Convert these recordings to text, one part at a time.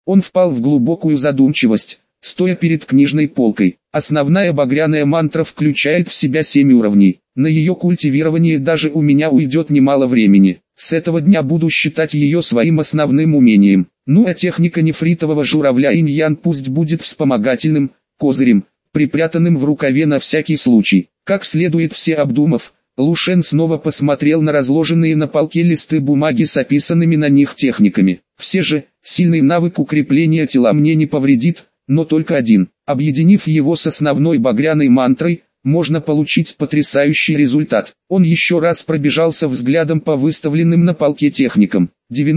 Он впал в глубокую задумчивость, стоя перед книжной полкой. Основная багряная мантра включает в себя 7 уровней. На ее культивирование даже у меня уйдет немало времени. С этого дня буду считать ее своим основным умением. Ну а техника нефритового журавля инь-ян пусть будет вспомогательным, козырем, припрятанным в рукаве на всякий случай. Как следует все обдумав, Лу Шен снова посмотрел на разложенные на полке листы бумаги с описанными на них техниками. Все же, сильный навык укрепления тела мне не повредит, но только один. Объединив его с основной багряной мантрой, можно получить потрясающий результат. Он еще раз пробежался взглядом по выставленным на полке техникам.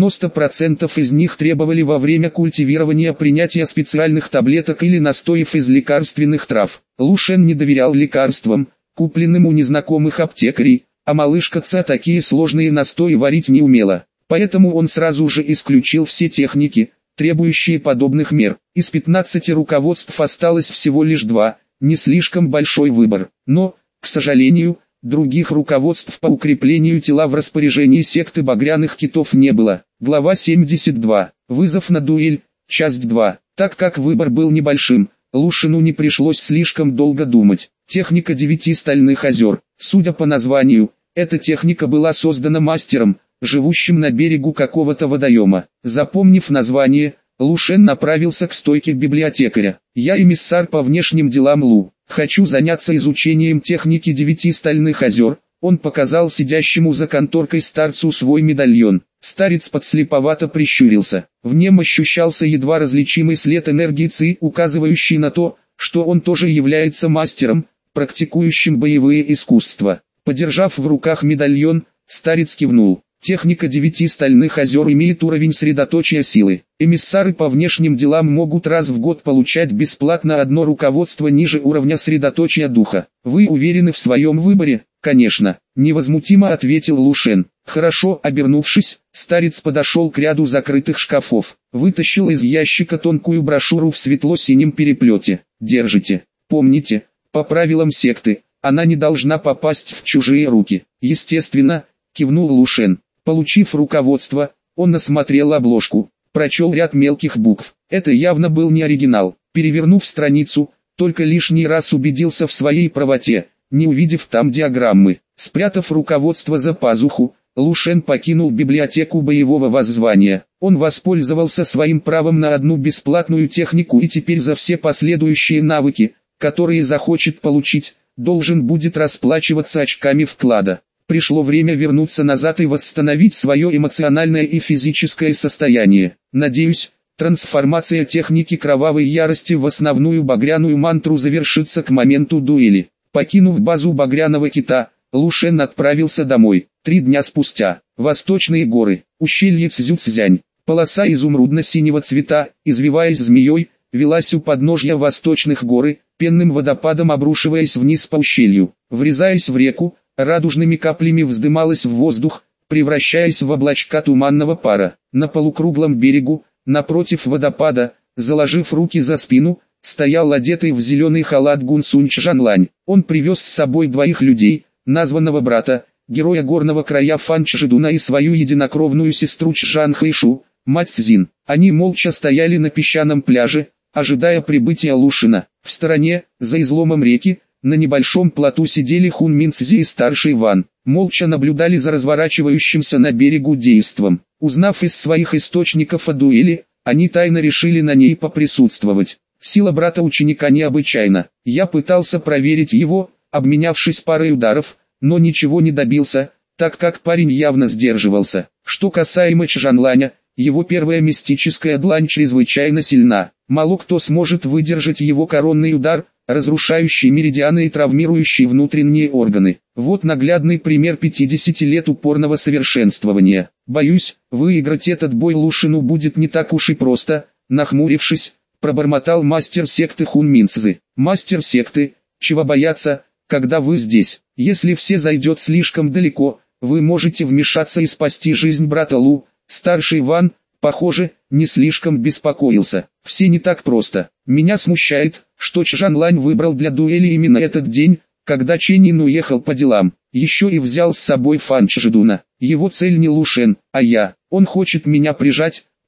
90% из них требовали во время культивирования принятия специальных таблеток или настоев из лекарственных трав. Лу Шен не доверял лекарствам, купленным у незнакомых аптекарей, а малышка Ца такие сложные настои варить не умела. Поэтому он сразу же исключил все техники, требующие подобных мер. Из 15 руководств осталось всего лишь 2, не слишком большой выбор. Но, к сожалению, других руководств по укреплению тела в распоряжении секты багряных китов не было. Глава 72. Вызов на дуэль. Часть 2. Так как выбор был небольшим, Лу Шену не пришлось слишком долго думать. Техника 9 стальных озер. Судя по названию, эта техника была создана мастером, живущим на берегу какого-то водоема. Запомнив название, Лу Шен направился к стойке библиотекаря. «Я эмиссар по внешним делам Лу. Хочу заняться изучением техники 9 стальных озер». Он показал сидящему за конторкой старцу свой медальон. Старец подслеповато прищурился. В нем ощущался едва различимый след энергии Ци, указывающий на то, что он тоже является мастером, практикующим боевые искусства. Подержав в руках медальон, старец кивнул. Техника 9 стальных озер имеет уровень средоточия силы. Эмиссары по внешним делам могут раз в год получать бесплатно одно руководство ниже уровня средоточия духа. Вы уверены в своем выборе? Конечно, невозмутимо ответил Лу Шен. Хорошо, обернувшись, старец подошел к ряду закрытых шкафов. Вытащил из ящика тонкую брошюру в светло-синем переплете. Держите. Помните, по правилам секты, она не должна попасть в чужие руки. Естественно, кивнул Лу Шен. Получив руководство, он осмотрел обложку, прочел ряд мелких букв. Это явно был не оригинал. Перевернув страницу, только лишний раз убедился в своей правоте, не увидев там диаграммы. Спрятав руководство за пазуху, Лу Шен покинул библиотеку боевого воззвания. Он воспользовался своим правом на одну бесплатную технику и теперь за все последующие навыки, которые захочет получить, должен будет расплачиваться очками вклада. Пришло время вернуться назад и восстановить свое эмоциональное и физическое состояние. Надеюсь, трансформация техники кровавой ярости в основную багряную мантру завершится к моменту дуэли. Покинув базу багряного кита, Лу Шен отправился домой. 3 дня спустя. Восточные горы. Ущелье Цзюцзянь. Полоса изумрудно-синего цвета, извиваясь змеей, велась у подножья восточных гор, пенным водопадом обрушиваясь вниз по ущелью. Врезаясь в реку, радужными каплями вздымалась в воздух, превращаясь в облачка туманного пара. На полукруглом берегу, напротив водопада, заложив руки за спину, стоял одетый в зеленый халат Гунсунь Чжанлань. Он привез с собой 2 людей, названного брата, героя горного края Фан Чжидуна и свою единокровную сестру Чжан Хэйшу, мать Цзин. Они молча стояли на песчаном пляже, ожидая прибытия Лу Шена. В стороне, за изломом реки, на небольшом плоту сидели Хун Мин Цзи и старший Ван. Молча наблюдали за разворачивающимся на берегу действом. Узнав из своих источников о дуэли, они тайно решили на ней поприсутствовать. Сила брата ученика необычайна. Я пытался проверить его, обменявшись парой ударов, но ничего не добился, так как парень явно сдерживался. Что касаемо Чжанланя, его первая мистическая длань чрезвычайно сильна. Мало кто сможет выдержать его коронный удар, разрушающий меридианы и травмирующий внутренние органы. Вот наглядный пример 50 лет упорного совершенствования. Боюсь, выиграть этот бой Лу Шену будет не так уж и просто. Нахмурившись, пробормотал мастер секты Хун Мин Цзи. Мастер секты, чего бояться, когда вы здесь? Если все зайдет слишком далеко, вы можете вмешаться и спасти жизнь брата Лу. Старший Ван, похоже, не слишком беспокоился. Все не так просто. Меня смущает, что Чжанлань выбрал для дуэли именно этот день, когда Чэнин уехал по делам. Еще и взял с собой Фан Чжидуна. Его цель не Лу Шен, а я. Он хочет меня прижать,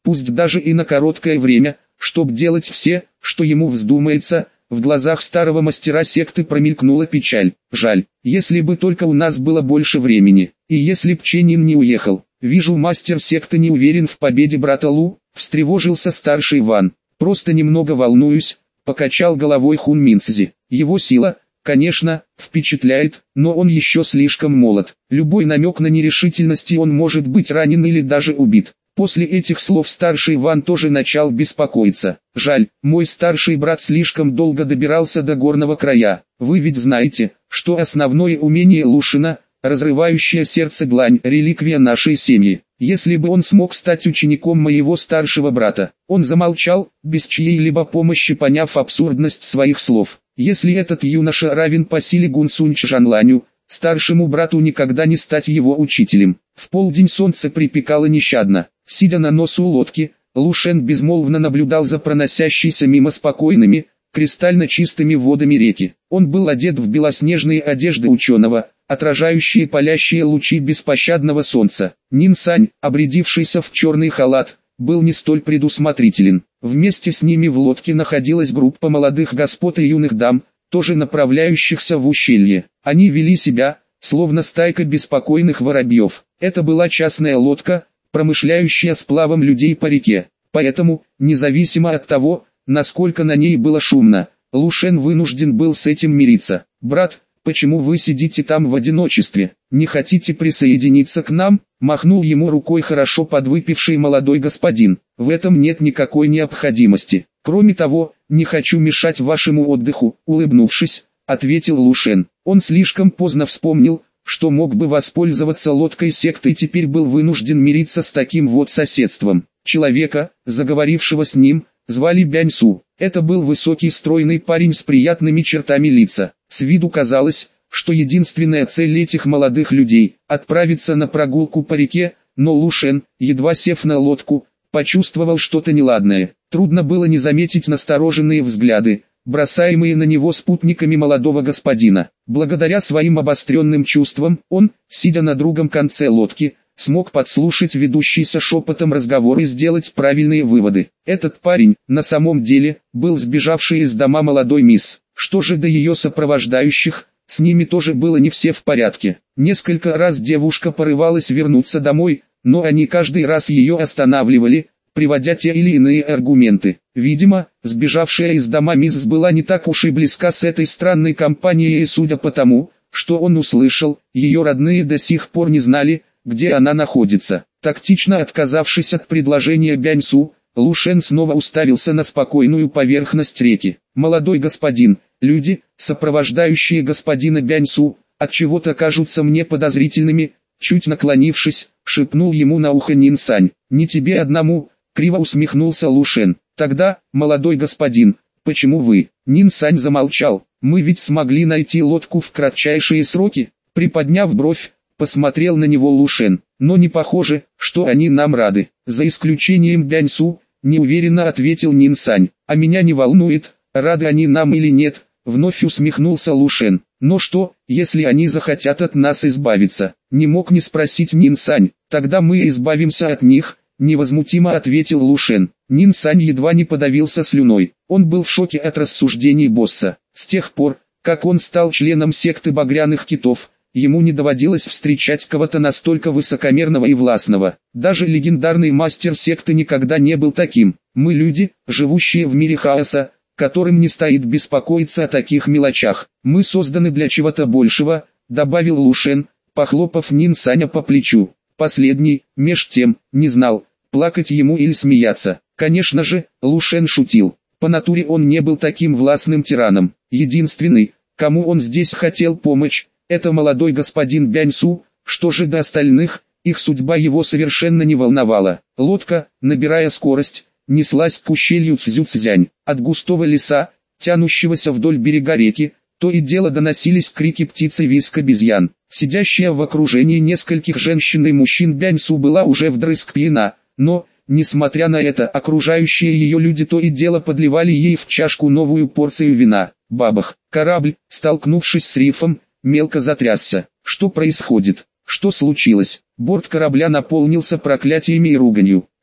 пусть даже и на короткое время, чтоб делать все, что ему вздумается. В глазах старого мастера секты промелькнула печаль. Жаль, если бы только у нас было больше времени, и если б Ченнин не уехал. Вижу, мастер секты не уверен в победе брата Лу, встревожился старший Ван. Просто немного волнуюсь, покачал головой Хун Минцзи. Его сила, конечно, впечатляет, но он еще слишком молод. Любой намек на нерешительность, и он может быть ранен или даже убит. После этих слов старший Ван тоже начал беспокоиться. Жаль, мой старший брат слишком долго добирался до горного края. Вы ведь знаете, что основное умение Лушина, разрывающее сердце длань, реликвия нашей семьи. Если бы он смог стать учеником моего старшего брата. Он замолчал, без чьей-либо помощи, поняв абсурдность своих слов. Если этот юноша равен по силе Гунсунь Чжанланю, старшему брату никогда не стать его учителем. В полдень солнце припекало нещадно. Сидя на носу лодки, Лушен безмолвно наблюдал за проносящейся мимо спокойными, кристально чистыми водами реки. Он был одет в белоснежные одежды ученого, отражающие палящие лучи беспощадного солнца. Нинсань, обрядившийся в черный халат, был не столь предусмотрителен. Вместе с ними в лодке находилась группа молодых господ и юных дам, тоже направляющихся в ущелье. Они вели себя, словно стайка беспокойных воробьев. Это была частная лодка, промышляющая сплавом людей по реке. Поэтому, независимо от того, насколько на ней было шумно, Лушен вынужден был с этим мириться. «Брат, почему вы сидите там в одиночестве? Не хотите присоединиться к нам?» Махнул ему рукой хорошо подвыпивший молодой господин. «В этом нет никакой необходимости. Кроме того, не хочу мешать вашему отдыху», улыбнувшись, ответил Лушен. Он слишком поздно вспомнил, что мог бы воспользоваться лодкой секты, и теперь был вынужден мириться с таким вот соседством. Человека, заговорившего с ним, звали Бяньсу. Это был высокий стройный парень с приятными чертами лица. С виду казалось, что единственная цель этих молодых людей – отправиться на прогулку по реке, но Лушен, едва сев на лодку, почувствовал что-то неладное. Трудно было не заметить настороженные взгляды, бросаемые на него спутниками молодого господина. Благодаря своим обостренным чувствам, он, сидя на другом конце лодки, смог подслушать ведущийся шепотом разговор и сделать правильные выводы. Этот парень, на самом деле, был сбежавший из дома молодой мисс. Что же до ее сопровождающих, с ними тоже было не все в порядке. Несколько раз девушка порывалась вернуться домой, но они каждый раз ее останавливали, приводя те или иные аргументы. Видимо, сбежавшая из дома мисс была не так уж и близка с этой странной компанией, и судя по тому, что он услышал, ее родные до сих пор не знали, где она находится. Тактично отказавшись от предложения Бяньсу, Лушен снова уставился на спокойную поверхность реки. «Молодой господин, люди, сопровождающие господина Бяньсу, отчего-то кажутся мне подозрительными», чуть наклонившись, шепнул ему на ухо Нинсань. «Не тебе одному», криво усмехнулся Лушен. «Тогда, молодой господин, почему вы?» Нинсань замолчал. «Мы ведь смогли найти лодку в кратчайшие сроки», приподняв бровь, посмотрел на него Лушен. «Но не похоже, что они нам рады. За исключением Бяньсу», неуверенно ответил Нинсань. «А меня не волнует, рады они нам или нет», вновь усмехнулся Лушен. «Но что, если они захотят от нас избавиться?» Не мог не спросить Нинсань. «Тогда мы избавимся от них», невозмутимо ответил Лушен. Нинсань едва не подавился слюной. Он был в шоке от рассуждений босса. С тех пор, как он стал членом секты Багряных Китов, ему не доводилось встречать кого-то настолько высокомерного и властного. Даже легендарный мастер секты никогда не был таким. Мы люди, живущие в мире хаоса, которым не стоит беспокоиться о таких мелочах. Мы созданы для чего-то большего, добавил Лушен, похлопав Нинсаня по плечу. Последний, меж тем, не знал, плакать ему или смеяться. Конечно же, Лушен шутил. По натуре он не был таким властным тираном. Единственный, кому он здесь хотел помочь, это молодой господин Бяньсу. Что же до остальных, их судьба его совершенно не волновала. Лодка, набирая скорость, неслась к ущелью Цзюцзянь. От густого леса, тянущегося вдоль берега реки, то и дело доносились крики птиц и визг обезьян. Сидящая в окружении нескольких женщин и мужчин Бяньсу была уже вдрызг пьяна, но, несмотря на это, окружающие ее люди то и дело подливали ей в чашку новую порцию вина. Бабах! Корабль, столкнувшись с рифом, мелко затрясся. Что происходит? Что случилось? Борт корабля наполнился проклятиями и руганью.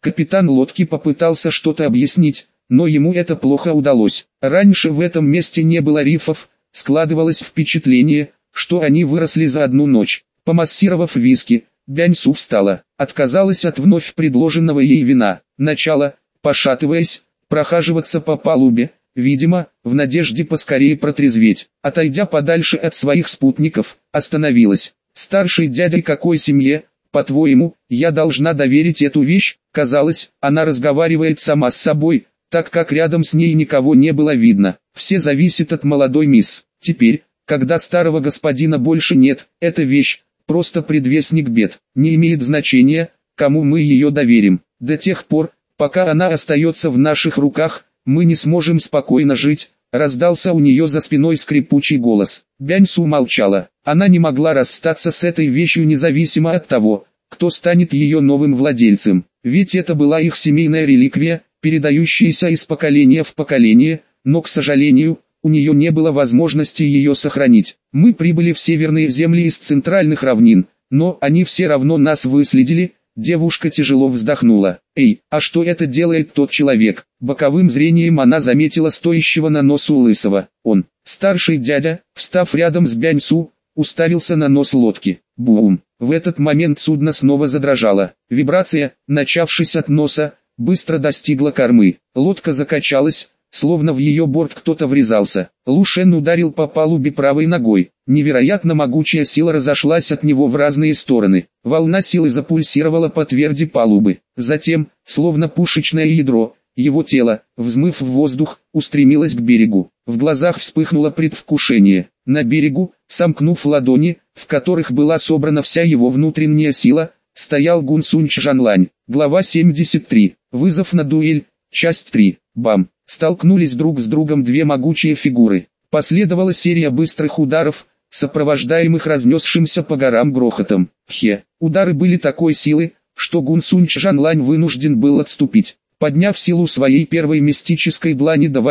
Капитан лодки попытался что-то объяснить, но ему это плохо удалось. Раньше в этом месте не было рифов, складывалось впечатление, что они выросли за одну ночь. Помассировав виски, Бяньсу встала, отказалась от вновь предложенного ей вина, начала, пошатываясь, прохаживаться по палубе, видимо, в надежде поскорее протрезветь. Отойдя подальше от своих спутников, остановилась. «Старший дядя какой семье, по-твоему, я должна доверить эту вещь?» Казалось, она разговаривает сама с собой, так как рядом с ней никого не было видно. Все зависит от молодой мисс. Теперь, когда старого господина больше нет, эта вещь просто предвестник бед. Не имеет значения, кому мы ее доверим. До тех пор, пока она остается в наших руках, мы не сможем спокойно жить. Раздался у нее за спиной скрипучий голос. Бяньсу молчала. Она не могла расстаться с этой вещью независимо от того, кто станет ее новым владельцем. Ведь это была их семейная реликвия, передающаяся из поколения в поколение, но, к сожалению, у нее не было возможности ее сохранить. Мы прибыли в северные земли из центральных равнин, но они все равно нас выследили. Девушка тяжело вздохнула. «Эй, а что это делает тот человек?» Боковым зрением она заметила стоящего на носу лысого. Он, старший дядя, встав рядом с Бяньсу, уставился на нос лодки. Бум! В этот момент судно снова задрожало. Вибрация, начавшись от носа, быстро достигла кормы. Лодка закачалась, словно в ее борт кто-то врезался. Лу Шен ударил по палубе правой ногой. Невероятно могучая сила разошлась от него в разные стороны. Волна силы запульсировала по тверди палубы. Затем, словно пушечное ядро, его тело, взмыв в воздух, устремилось к берегу. В глазах вспыхнуло предвкушение. На берегу, сомкнув ладони, в которых была собрана вся его внутренняя сила, стоял Гун Сунь Чжанлань. Глава 73. Вызов на дуэль. Часть 3. Бам! Столкнулись друг с другом две могучие фигуры. Последовала серия быстрых ударов, сопровождаемых разнесшимся по горам грохотом. Удары были такой силы, что Гун Сунь Чжанлань вынужден был отступить. Подняв силу своей первой мистической длани до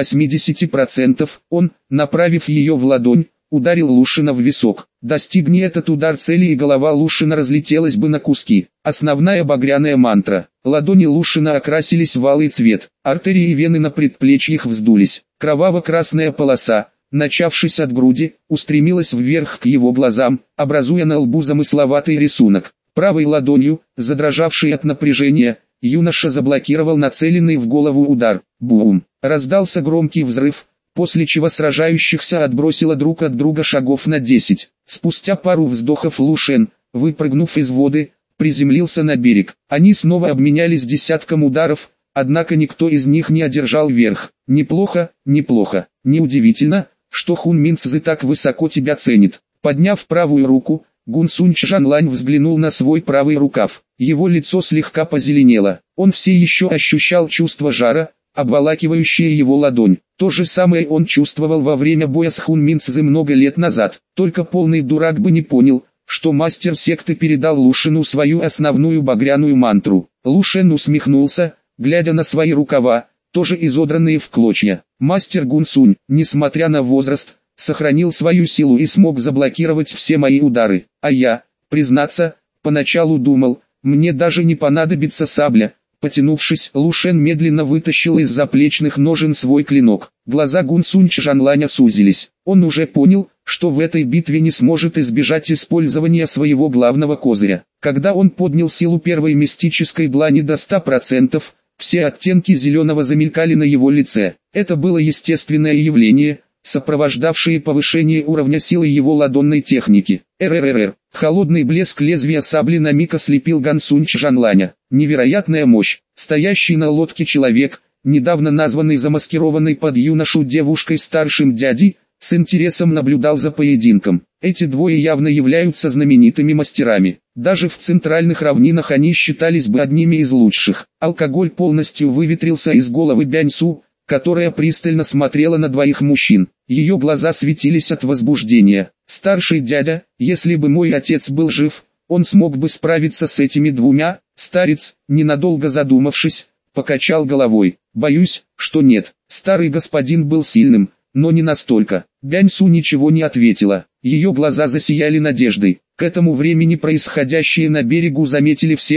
80%, он, направив ее в ладонь, ударил Лушина в висок. Достигни этот удар цели, и голова Лушина разлетелась бы на куски. Основная багряная мантра. Ладони Лушина окрасились в алый цвет. Артерии и вены на предплечьях вздулись. Кроваво-красная полоса, начавшись от груди, устремилась вверх к его глазам, образуя на лбу замысловатый рисунок. Правой ладонью, задрожавшей от напряжения, юноша заблокировал нацеленный в голову удар. Бум! Раздался громкий взрыв, после чего сражающихся отбросило друг от друга шагов на 10. Спустя пару вздохов Лу Шен, выпрыгнув из воды, приземлился на берег. Они снова обменялись десятком ударов, однако никто из них не одержал верх. Неплохо, неплохо. Неудивительно, что Хун Мин Цзы так высоко тебя ценит. Подняв правую руку, Гун Сунь Чжанлань взглянул на свой правый рукав. Его лицо слегка позеленело. Он все еще ощущал чувство жара, обволакивающее его ладонь. То же самое он чувствовал во время боя с Хун Мин Цзы много лет назад. Только полный дурак бы не понял, что мастер секты передал Лушину свою основную багряную мантру. Лу Шен усмехнулся, глядя на свои рукава, тоже изодранные в клочья. Мастер Гун Сунь, несмотря на возраст, сохранил свою силу и смог заблокировать все мои удары. А я, признаться, поначалу думал, мне даже не понадобится сабля. Потянувшись, Лу Шен медленно вытащил из заплечных ножен свой клинок. Глаза Гун Сунь Чжанланя сузились. Он уже понял, что в этой битве не сможет избежать использования своего главного козыря. Когда он поднял силу первой мистической длани до 100%, все оттенки зеленого замелькали на его лице. Это было естественное явление, сопровождавшее повышение уровня силы его ладонной техники. РРР. Холодный блеск лезвия сабли на миг ослепил Гун Сунь Чжанланя. Невероятная мощь. Стоящий на лодке человек, недавно названный замаскированной под юношу девушкой старшим дядей, с интересом наблюдал за поединком. Эти двое явно являются знаменитыми мастерами. Даже в центральных равнинах они считались бы одними из лучших. Алкоголь полностью выветрился из головы Бяньсу, которая пристально смотрела на двоих мужчин. Ее глаза светились от возбуждения. «Старший дядя, если бы мой отец был жив, он смог бы справиться с этими двумя?» Старец, ненадолго задумавшись, покачал головой. «Боюсь, что нет. Старый господин был сильным, но не настолько». Бяньсу ничего не ответила. Ее глаза засияли надеждой. К этому времени происходящее на берегу заметили все,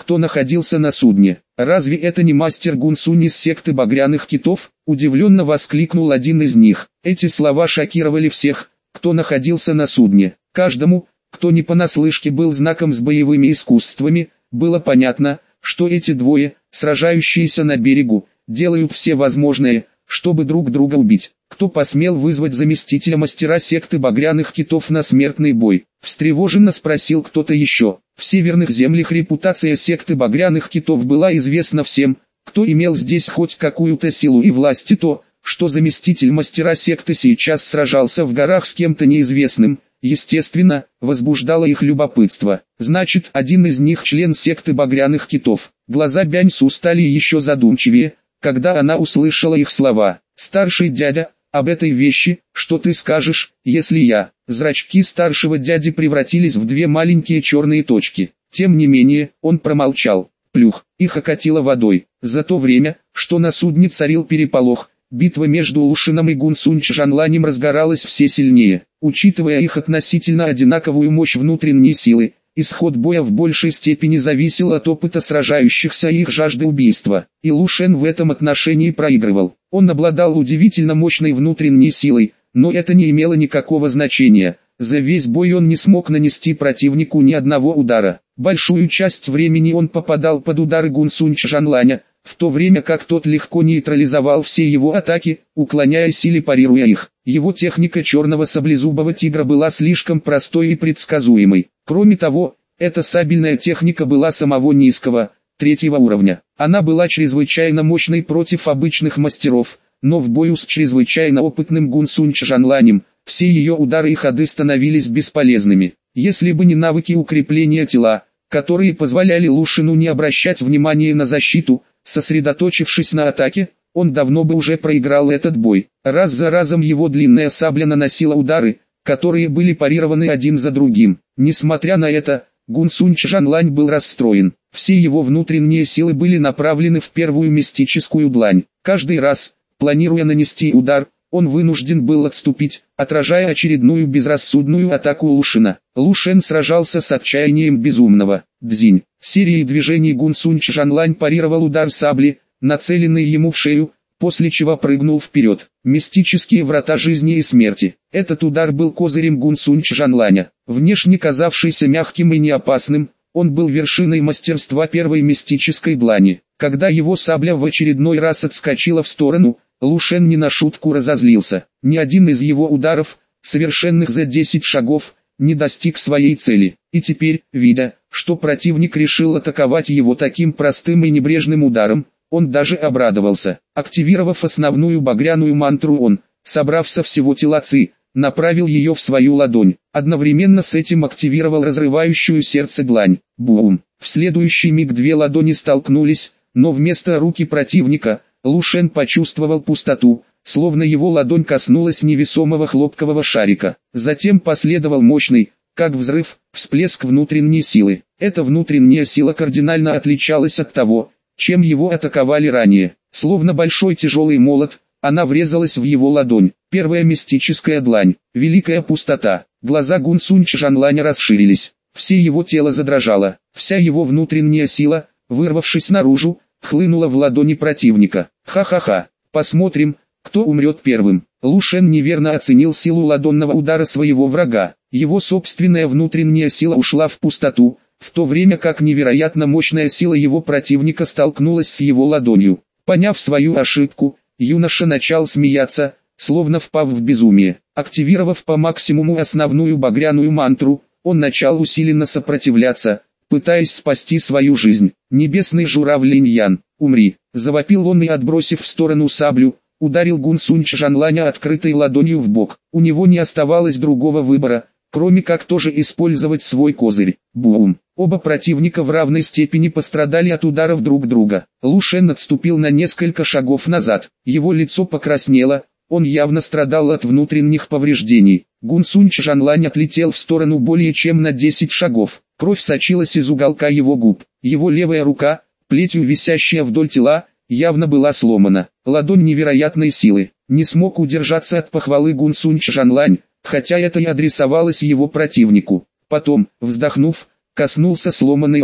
кто находился на судне. «Разве это не мастер Гун Сунь из секты багряных китов?» – удивленно воскликнул один из них. Эти слова шокировали всех, кто находился на судне. Каждому, кто не понаслышке был знаком с боевыми искусствами, было понятно, что эти двое, сражающиеся на берегу, делают все возможное, чтобы друг друга убить. Кто посмел вызвать заместителя мастера секты багряных китов на смертный бой? Встревоженно спросил кто-то еще. В северных землях репутация секты багряных китов была известна всем, кто имел здесь хоть какую-то силу и власть, и то, что заместитель мастера секты сейчас сражался в горах с кем-то неизвестным, естественно, возбуждало их любопытство. Значит, один из них член секты багряных китов. Глаза Бяньсу стали еще задумчивее, когда она услышала их слова. «Старший дядя, об этой вещи, что ты скажешь, если я...» Зрачки старшего дяди превратились в две маленькие черные точки. Тем не менее, он промолчал. Плюх, их окатило водой. За то время, что на судне царил переполох, битва между Лушином и Гун Сунь Чжанланем разгоралась все сильнее. Учитывая их относительно одинаковую мощь внутренней силы, исход боя в большей степени зависел от опыта сражающихся и их жажды убийства. И Лушен в этом отношении проигрывал. Он обладал удивительно мощной внутренней силой, но это не имело никакого значения. За весь бой он не смог нанести противнику ни одного удара. Большую часть времени он попадал под удары Гун Сунь Чжанланя, в то время как тот легко нейтрализовал все его атаки, уклоняясь или парируя их. Его техника черного саблезубого тигра была слишком простой и предсказуемой. Кроме того, эта сабельная техника была самого низкого, третьего уровня. Она была чрезвычайно мощной против обычных мастеров, но в бою с чрезвычайно опытным Гун Сунь Чжанланем, все ее удары и ходы становились бесполезными. Если бы не навыки укрепления тела, которые позволяли Лушину не обращать внимания на защиту, сосредоточившись на атаке, он давно бы уже проиграл этот бой. Раз за разом его длинная сабля наносила удары, которые были парированы один за другим. Несмотря на это, Гун Сунь Чжанлань был расстроен. Все его внутренние силы были направлены в первую мистическую длань. Каждый раз, планируя нанести удар, он вынужден был отступить, отражая очередную безрассудную атаку Лушина. Лушен сражался с отчаянием безумного. Дзинь. Серией движений Гун Сунь Чжанлань парировал удар сабли, нацеленный ему в шею, после чего прыгнул вперед. Мистические врата жизни и смерти. Этот удар был козырем Гун Сунь Чжанланя. Внешне казавшийся мягким и неопасным, он был вершиной мастерства первой мистической длани. Когда его сабля в очередной раз отскочила в сторону, Лушен не на шутку разозлился. Ни один из его ударов, совершенных за 10 шагов, не достиг своей цели. И теперь, видя, что противник решил атаковать его таким простым и небрежным ударом, он даже обрадовался. Активировав основную багряную мантру, он, собрав со всего тела ци, направил ее в свою ладонь. Одновременно с этим активировал разрывающую сердце длань. Бум! В следующий миг две ладони столкнулись, но вместо руки противника, Лушен почувствовал пустоту, словно его ладонь коснулась невесомого хлопкового шарика. Затем последовал мощный, как взрыв, всплеск внутренней силы. Эта внутренняя сила кардинально отличалась от того, чем его атаковали ранее. Словно большой тяжелый молот, она врезалась в его ладонь. Первая мистическая длань, великая пустота. Глаза Гун Сунь Чжанланя расширились. Все его тело задрожало. Вся его внутренняя сила, вырвавшись наружу, хлынула в ладони противника. Ха-ха-ха, посмотрим, кто умрет первым. Лушен неверно оценил силу ладонного удара своего врага. Его собственная внутренняя сила ушла в пустоту, в то время как невероятно мощная сила его противника столкнулась с его ладонью. Поняв свою ошибку, юноша начал смеяться, словно впав в безумие. Активировав по максимуму основную багряную мантру, он начал усиленно сопротивляться, пытаясь спасти свою жизнь. «Небесный журавль Линьян, умри!» — завопил он и, отбросив в сторону саблю, ударил Гун Сунь Чжанланя открытой ладонью в бок. У него не оставалось другого выбора, кроме как тоже использовать свой козырь. Бум! Оба противника в равной степени пострадали от ударов друг друга. Лушен отступил на несколько шагов назад. Его лицо покраснело, он явно страдал от внутренних повреждений. Гун Сунь Чжанлань отлетел в сторону более чем на 10 шагов. Кровь сочилась из уголка его губ. Его левая рука, плетью висящая вдоль тела, явно была сломана. Ладонь невероятной силы. Не смог удержаться от похвалы Гун Сунь Чжанлань, хотя это и адресовалось его противнику. Потом, вздохнув, коснулся сломанной руки.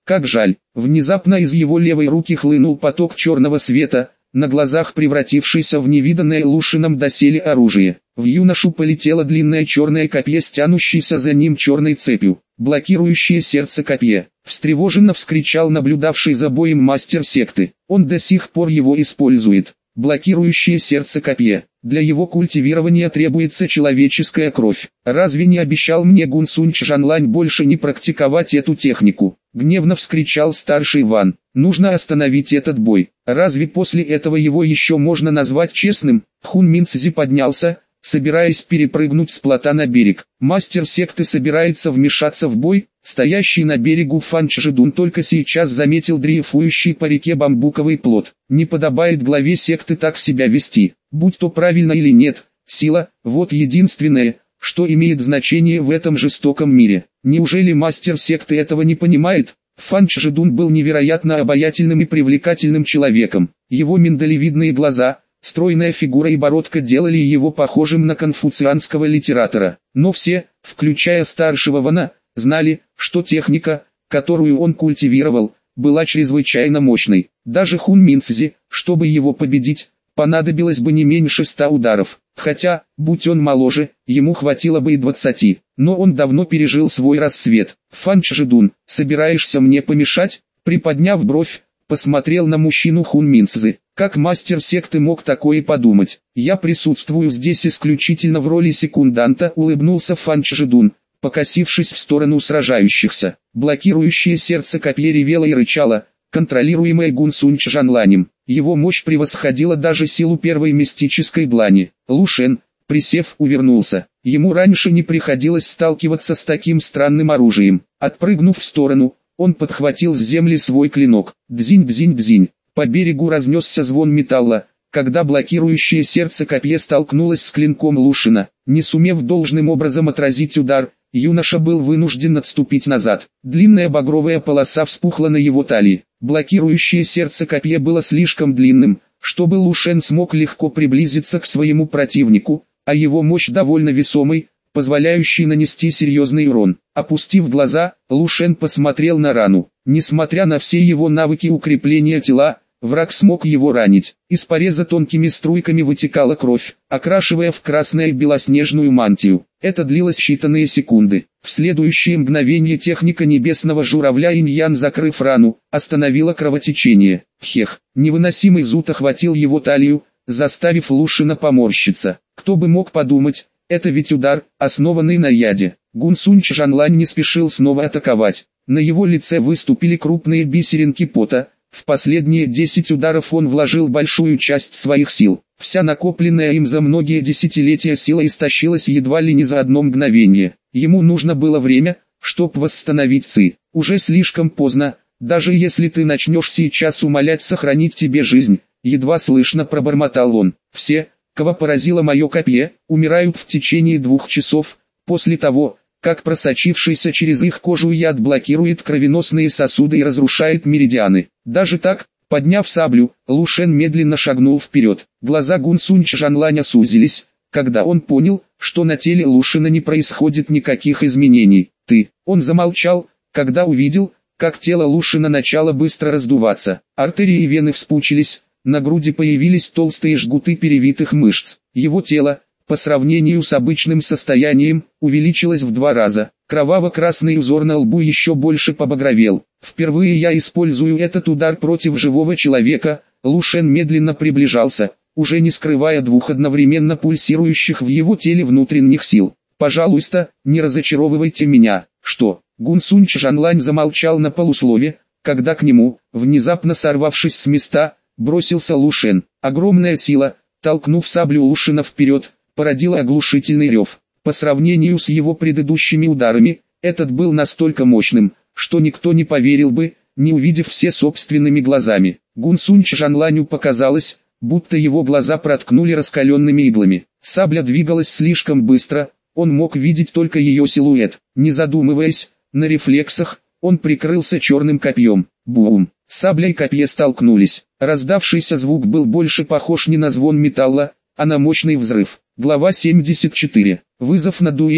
Как жаль, внезапно из его левой руки хлынул поток черного света, на глазах превратившийся в невиданное Лушином доселе оружие. В юношу полетело длинное черное копье с тянущейся за ним черной цепью, блокирующее сердце копье. Встревоженно вскричал наблюдавший за боем мастер секты. Он до сих пор его использует. Блокирующее сердце копье. Для его культивирования требуется человеческая кровь. Разве не обещал мне Гунсунь Чжанлань больше не практиковать эту технику? Гневно вскричал старший Ван. Нужно остановить этот бой. Разве после этого его еще можно назвать честным? Хун Минцзи поднялся, собираясь перепрыгнуть с плота на берег. Мастер секты собирается вмешаться в бой. Стоящий на берегу Фан Чжэдун только сейчас заметил дрейфующий по реке бамбуковый плот. Не подобает главе секты так себя вести. Будь то правильно или нет, сила – вот единственное, что имеет значение в этом жестоком мире. Неужели мастер секты этого не понимает? Фан Чжэдун был невероятно обаятельным и привлекательным человеком. Его миндалевидные глаза, стройная фигура и бородка делали его похожим на конфуцианского литератора. Но все, включая старшего Вана, знали, что техника, которую он культивировал, была чрезвычайно мощной. Даже Хун Минцзи, чтобы его победить, понадобилось бы не меньше 100 ударов. Хотя, будь он моложе, ему хватило бы и 20. Но он давно пережил свой рассвет. Фан Чжэдун, собираешься мне помешать? Приподняв бровь, посмотрел на мужчину Хун Минцзи. Как мастер секты мог такое подумать? Я присутствую здесь исключительно в роли секунданта, улыбнулся Фан Чжэдун, покосившись в сторону сражающихся. Блокирующее сердце копье ревело и рычало, контролируемое Гунсунь Чжанланем. Его мощь превосходила даже силу первой мистической длани. Лушен, присев, увернулся. Ему раньше не приходилось сталкиваться с таким странным оружием. Отпрыгнув в сторону, он подхватил с земли свой клинок. Дзинь-дзинь-дзинь. По берегу разнесся звон металла, когда блокирующее сердце копье столкнулось с клинком Лушена. Не сумев должным образом отразить удар, юноша был вынужден отступить назад. Длинная багровая полоса вспухла на его талии. Блокирующее сердце копье было слишком длинным, чтобы Лушен смог легко приблизиться к своему противнику, а его мощь довольно весомой, позволяющей нанести серьезный урон. Опустив глаза, Лушен посмотрел на рану. Несмотря на все его навыки укрепления тела, враг смог его ранить. Из пореза тонкими струйками вытекала кровь, окрашивая в красное белоснежную мантию. Это длилось считанные секунды. В следующее мгновение техника небесного журавля Инь-Ян, закрыв рану, остановила кровотечение. Хех, невыносимый зуд охватил его талию, заставив Лушена поморщиться. Кто бы мог подумать, это ведь удар, основанный на яде. Гунсунь Чжанлань не спешил снова атаковать. На его лице выступили крупные бисеринки пота. В последние 10 ударов он вложил большую часть своих сил. Вся накопленная им за многие десятилетия сила истощилась едва ли не за одно мгновение. Ему нужно было время, чтобы восстановить ци. Уже слишком поздно, даже если ты начнешь сейчас умолять сохранить тебе жизнь, едва слышно пробормотал он. Все, кого поразило мое копье, умирают в течение 2 часов, после того, как просочившийся через их кожу яд блокирует кровеносные сосуды и разрушает меридианы. Даже так, подняв саблю, Лушен медленно шагнул вперед. Глаза Гунсунь Чжанланя сузились, когда он понял, что на теле Лушена не происходит никаких изменений. Он замолчал, когда увидел, как тело Лушена начало быстро раздуваться. Артерии и вены вспучились, на груди появились толстые жгуты перевитых мышц. Его тело, по сравнению с обычным состоянием, увеличилось в 2 раза. Кроваво-красный узор на лбу еще больше побагровел. Впервые я использую этот удар против живого человека. Лушен медленно приближался, уже не скрывая 2 одновременно пульсирующих в его теле внутренних сил. Пожалуйста, не разочаровывайте меня. Что? Гунсунь Чжанлань замолчал на полуслове, когда к нему, внезапно сорвавшись с места, бросился Лушен. Огромная сила, толкнув саблю Лушена вперед, породила оглушительный рев. По сравнению с его предыдущими ударами, этот был настолько мощным, что никто не поверил бы, не увидев все собственными глазами. Гунсунь Чжанланю показалось, будто его глаза проткнули раскаленными иглами. Сабля двигалась слишком быстро, он мог видеть только ее силуэт. Не задумываясь, на рефлексах, он прикрылся черным копьем. Бум! Сабля и копье столкнулись. Раздавшийся звук был больше похож не на звон металла, а на мощный взрыв. Глава 74. Вызов на дуэль.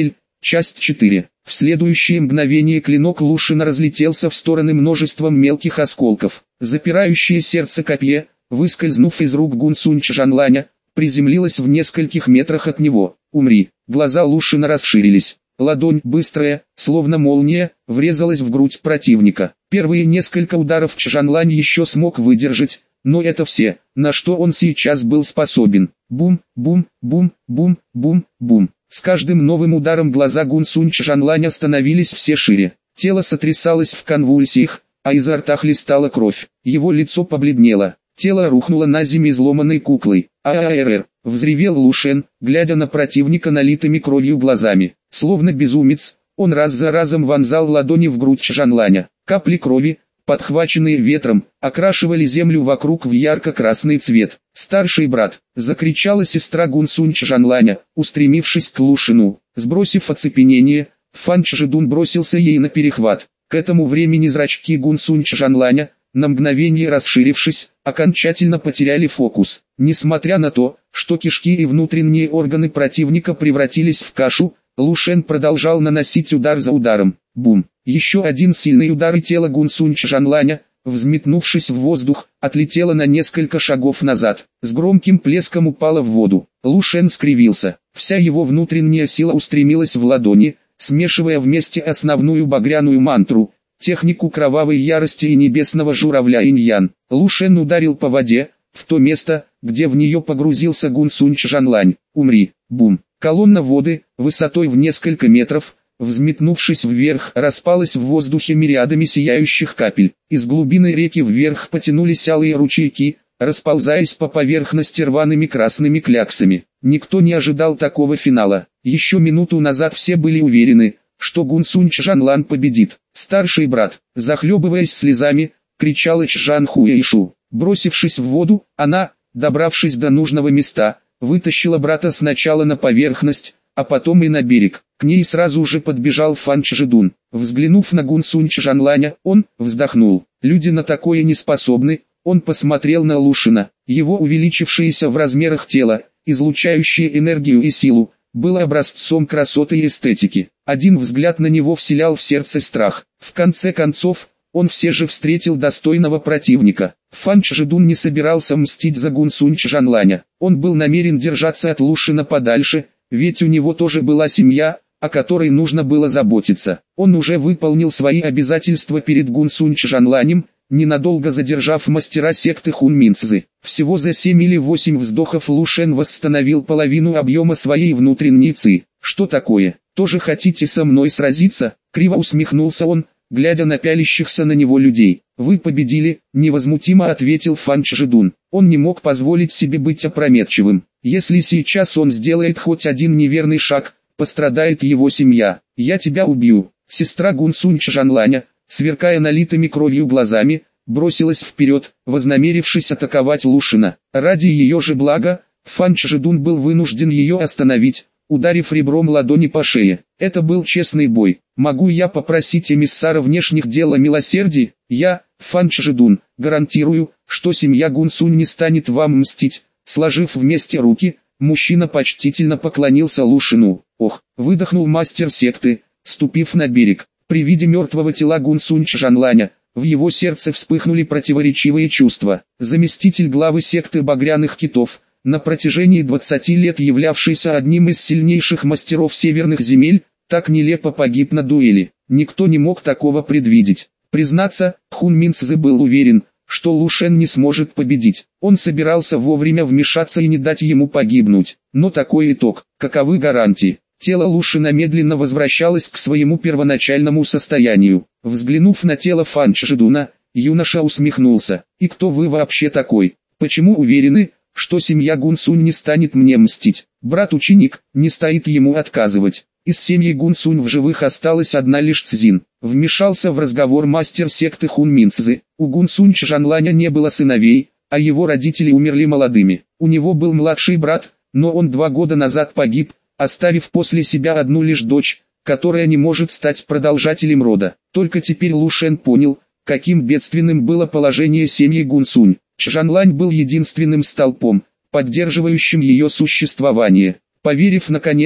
Часть 4. В следующее мгновение клинок Лушина разлетелся в стороны множеством мелких осколков. Запирающее сердце копье, выскользнув из рук Гунсунь Чжанланя, приземлилось в нескольких метрах от него. «Умри!» Глаза Лушина расширились. Ладонь, быстрая, словно молния, врезалась в грудь противника. Первые несколько ударов Чжанлань еще смог выдержать, но это все, на что он сейчас был способен. Бум, бум, бум, бум, бум, бум. С каждым новым ударом глаза Гунсунь Чжанланя становились все шире. Тело сотрясалось в конвульсиях, а изо рта хлестала кровь. Его лицо побледнело. Тело рухнуло на землю изломанной куклой. «ААРР!» — взревел Лушен, глядя на противника налитыми кровью глазами. Словно безумец, он раз за разом вонзал ладони в грудь Чжанланя. Капли крови, подхваченные ветром, окрашивали землю вокруг в ярко-красный цвет. «Старший брат!» — закричала сестра Гунсунь Чжанланя, устремившись к Лушину. Сбросив оцепенение, Фан Чжэдун бросился ей на перехват. К этому времени зрачки Гунсунь Чжанланя, на мгновение расширившись, окончательно потеряли фокус. Несмотря на то, что кишки и внутренние органы противника превратились в кашу, Лушен продолжал наносить удар за ударом. Бум! Еще один сильный удар, и тело Гунсунь Чжанланя, взметнувшись в воздух, отлетело на несколько шагов назад. С громким плеском упало в воду. Лушен скривился. Вся его внутренняя сила устремилась в ладони, смешивая вместе основную багряную мантру, технику кровавой ярости и небесного журавля инь-ян. Лушен ударил по воде, в то место, где в нее погрузился Гунсунь Чжанлань. «Умри!» Бум! Колонна воды, высотой в несколько метров, взметнувшись вверх, распалась в воздухе мириадами сияющих капель. Из глубины реки вверх потянулись алые ручейки, расползаясь по поверхности рваными красными кляксами. Никто не ожидал такого финала. Еще минуту назад все были уверены, что Гунсунь Чжанлань победит. «Старший брат!» Захлебываясь слезами, кричала Чжан Хуэйшу. Бросившись в воду, она, добравшись до нужного места, вытащила брата сначала на поверхность, а потом и на берег. К ней сразу же подбежал Фан Чжэдун. Взглянув на Гунсунь Чжанланя, он вздохнул. Люди на такое не способны. Он посмотрел на Лушина. Его увеличившееся в размерах тело, излучающее энергию и силу, было образцом красоты и эстетики. Один взгляд на него вселял в сердце страх. В конце концов, он все же встретил достойного противника. Фан Чжэдун не собирался мстить за Гунсунь Чжанланя. Он был намерен держаться от Лушина подальше, ведь у него тоже была семья, о которой нужно было заботиться. Он уже выполнил свои обязательства перед Гунсунь Чжанланем, ненадолго задержав мастера секты Хунминцзы. Всего за 7 или 8 вздохов Лушен восстановил половину объема своей внутренней ци. «Что такое? Тоже хотите со мной сразиться?» Криво усмехнулся он, глядя на пялящихся на него людей. «Вы победили», — невозмутимо ответил Фан Чжэдун. Он не мог позволить себе быть опрометчивым. Если сейчас он сделает хоть один неверный шаг, пострадает его семья. «Я тебя убью». Сестра Гунсунь Чжанланя, сверкая налитыми кровью глазами, бросилась вперед, вознамерившись атаковать Лушина. Ради ее же блага, Фан Чжэдун был вынужден ее остановить, ударив ребром ладони по шее. Это был честный бой. «Могу я попросить эмиссара внешних дел о милосердии? Я, Фан Чжэдун, гарантирую, что семья Гунсунь не станет вам мстить». Сложив вместе руки, мужчина почтительно поклонился Лушину. «Ох!» — выдохнул мастер секты, ступив на берег. При виде мертвого тела Гунсунь Чжанланя, в его сердце вспыхнули противоречивые чувства. Заместитель главы секты Багряных Китов, на протяжении 20 лет являвшийся одним из сильнейших мастеров северных земель, так нелепо погиб на дуэли. Никто не мог такого предвидеть. Признаться, Хунминцзы был уверен, что Лушен не сможет победить. Он собирался вовремя вмешаться и не дать ему погибнуть. Но такой итог, каковы гарантии? Тело Лушина медленно возвращалось к своему первоначальному состоянию. Взглянув на тело Фан Чжэдуна, юноша усмехнулся. «И кто вы вообще такой? Почему уверены, что семья Гунсунь не станет мне мстить? Брат-ученик, не стоит ему отказывать. Из семьи Гунсунь в живых осталась одна лишь Цзин». Вмешался в разговор мастер секты Хунминцзы. У Гунсунь Чжанланя не было сыновей, а его родители умерли молодыми. У него был младший брат, но он 2 года назад погиб, оставив после себя одну лишь дочь, которая не может стать продолжателем рода. Только теперь Лушен понял, каким бедственным было положение семьи Гунсунь. Чжанлань был единственным столпом, поддерживающим ее существование. Поверив наконец,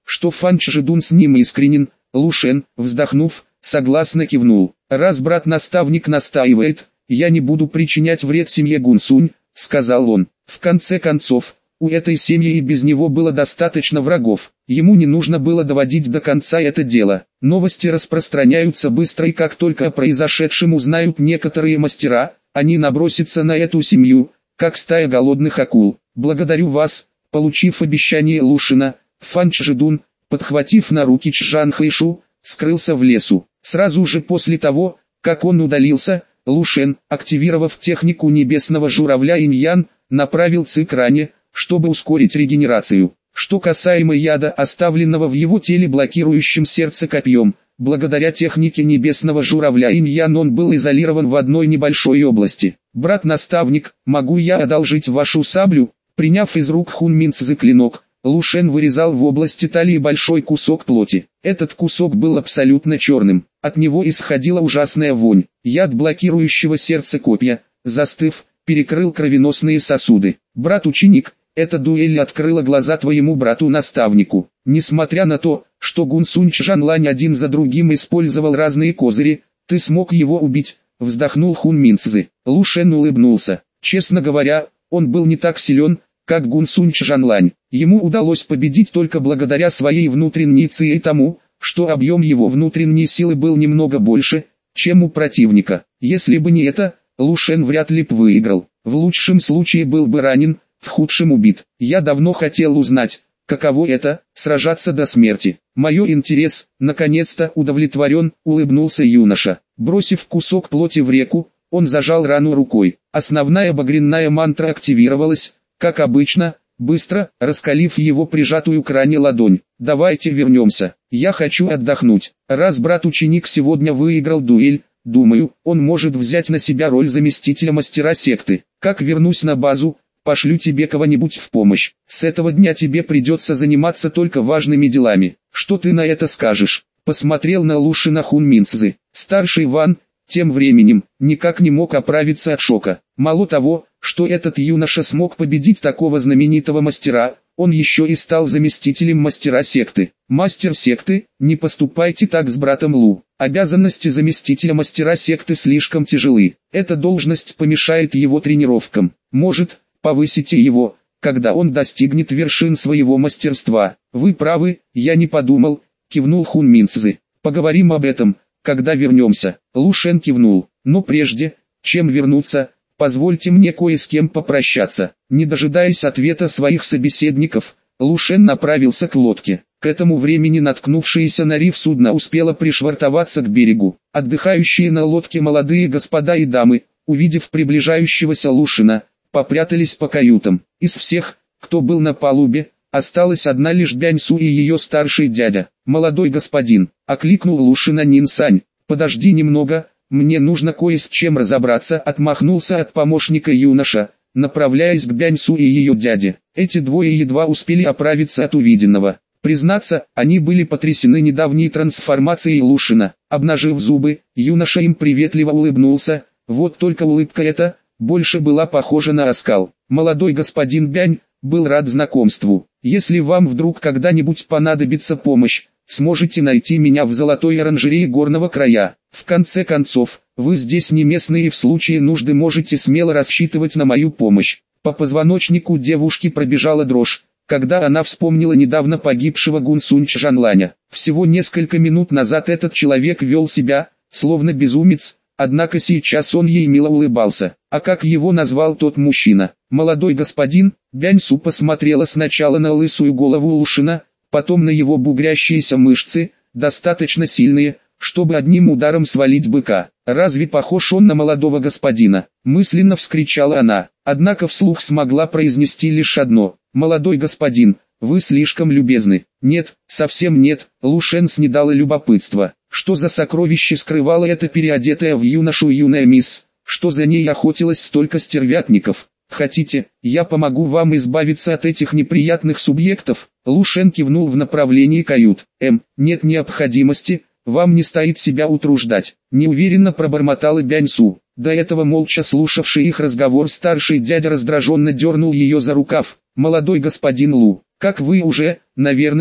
что Фан Чжэдун с ним искренен. Лу Шен, вздохнув, согласно кивнул. «Раз брат-наставник настаивает, я не буду причинять вред семье Гунсунь», — сказал он. «В конце концов, у этой семьи и без него было достаточно врагов, ему не нужно было доводить до конца это дело. Новости распространяются быстро, и как только о произошедшем узнают некоторые мастера, они набросятся на эту семью, как стая голодных акул. Благодарю вас». Получив обещание Лушина, Фан Чжэдун, подхватив на руки Чжан Хэйшу, скрылся в лесу. Сразу же после того, как он удалился, Лу Шен, активировав технику небесного журавля Инь-Ян, направил Ци к ране, чтобы ускорить регенерацию. Что касаемо яда, оставленного в его теле блокирующим сердце копьем, благодаря технике небесного журавля Инь-Ян он был изолирован в одной небольшой области. «Брат-наставник, могу я одолжить вашу саблю?» Приняв из рук Хун Мин Цзы клинок, Лу Шен вырезал в области талии большой кусок плоти. Этот кусок был абсолютно черным, от него исходила ужасная вонь. Яд блокирующего сердце копья, застыв, перекрыл кровеносные сосуды. «Брат-ученик, эта дуэль открыла глаза твоему брату-наставнику. Несмотря на то, что Гунсунь Чжанлань один за другим использовал разные козыри, ты смог его убить», — вздохнул Хун Мин Цзы. Лу Шен улыбнулся. Честно говоря, он был не так силен, как Гунсунь Чжанлань. Ему удалось победить только благодаря своей внутренней ци и тому, что объем его внутренней силы был немного больше, чем у противника. Если бы не это, Лу Шен вряд ли б выиграл. В лучшем случае был бы ранен, в худшем убит. Я давно хотел узнать, каково это – сражаться до смерти. Мой интерес, наконец-то, удовлетворен, улыбнулся юноша. Бросив кусок плоти в реку, он зажал рану рукой. Основная багряная мантра активировалась, как обычно, быстро, раскалив его прижатую к ране ладонь. «Давайте вернемся. Я хочу отдохнуть. Раз брат-ученик сегодня выиграл дуэль, думаю, он может взять на себя роль заместителя мастера секты. Как вернусь на базу, пошлю тебе кого-нибудь в помощь. С этого дня тебе придется заниматься только важными делами. Что ты на это скажешь?» Посмотрел на Лушина Хун Мин Цзы. Старший Ван, тем временем, никак не мог оправиться от шока. Мало того, что этот юноша смог победить такого знаменитого мастера, он еще и стал заместителем мастера секты. «Мастер секты, не поступайте так с братом Лу. Обязанности заместителя мастера секты слишком тяжелы. Эта должность помешает его тренировкам. Может, повысите его, когда он достигнет вершин своего мастерства». «Вы правы, я не подумал», — кивнул Хун Мин Цзы. «Поговорим об этом, когда вернемся». Лу Шен кивнул. «Но прежде, чем вернуться, позвольте мне кое с кем попрощаться». Не дожидаясь ответа своих собеседников, Лу Шен направился к лодке. К этому времени наткнувшееся на риф судно успело пришвартоваться к берегу. Отдыхающие на лодке молодые господа и дамы, увидев приближающегося Лу Шена, попрятались по каютам. Из всех, кто был на палубе, осталась одна лишь Бяньсу и ее старший дядя. «Молодой господин», — окликнул Лу Шена Нин Сань, — «подожди немного, мне нужно кое с чем разобраться», — отмахнулся от помощника юноша, направляясь к Бяньсу и ее дяде. Эти двое едва успели оправиться от увиденного. Признаться, они были потрясены недавней трансформацией Лу Шена. Обнажив зубы, юноша им приветливо улыбнулся, вот только улыбка эта больше была похожа на оскал. «Молодой господин Бянь, был рад знакомству. Если вам вдруг когда-нибудь понадобится помощь, сможете найти меня в золотой оранжерее горного края. В конце концов, вы здесь не местные и в случае нужды можете смело рассчитывать на мою помощь». По позвоночнику девушки пробежала дрожь, когда она вспомнила недавно погибшего Гунсунь Чжанланя. Всего несколько минут назад этот человек вел себя, словно безумец, однако сейчас он ей мило улыбался. А как его назвал тот мужчина? «Молодой господин», Бяньсу посмотрела сначала на лысую голову Лу Шена, потом на его бугрящиеся мышцы, достаточно сильные, чтобы одним ударом свалить быка. «Разве похож он на молодого господина?» Мысленно вскричала она, однако вслух смогла произнести лишь одно: «Молодой господин, вы слишком любезны». «Нет, совсем нет», Лу Шен снедала любопытство. Что за сокровище скрывала эта переодетая в юношу юная мисс, что за ней охотилось столько стервятников? «Хотите, я помогу вам избавиться от этих неприятных субъектов?» Лу Шен кивнул в направлении кают. «Нет необходимости, вам не стоит себя утруждать», неуверенно пробормотала Бяньсу. До этого молча слушавший их разговор старший дядя раздраженно дернул ее за рукав. «Молодой господин Лу, как вы уже, наверное,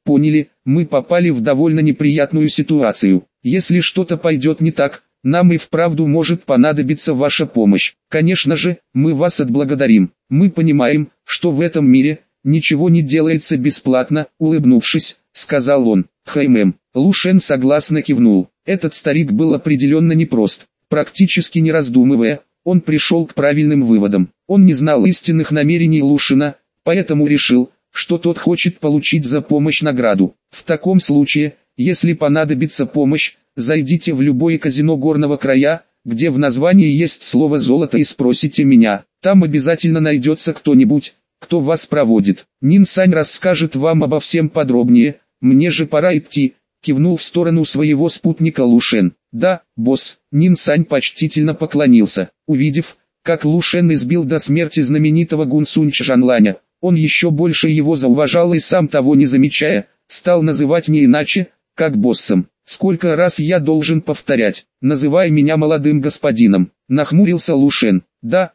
поняли, мы попали в довольно неприятную ситуацию. Если что-то пойдет не так, нам и вправду может понадобиться ваша помощь. Конечно же, мы вас отблагодарим. Мы понимаем, что в этом мире ничего не делается бесплатно, улыбнувшись, сказал он. Хэймэм. Лу Шен согласно кивнул. Этот старик был определенно непрост. Практически не раздумывая, он пришел к правильным выводам. Он не знал истинных намерений Лу Шена, поэтому решил, что тот хочет получить за помощь награду. В таком случае, если понадобится помощь, зайдите в любое казино горного края, где в названии есть слово «золото» и спросите меня. Там обязательно найдется кто-нибудь, кто вас проводит. Нин Сань расскажет вам обо всем подробнее, мне же пора идти, кивнул в сторону своего спутника Лу Шен. Да, босс, Нин Сань почтительно поклонился. Увидев, как Лу Шен избил до смерти знаменитого Гунсунь Чжанланя, он еще больше его зауважал и сам того не замечая, стал называть не иначе, как боссом. Сколько раз я должен повторять, называй меня молодым господином, нахмурился Лу Шен. Да,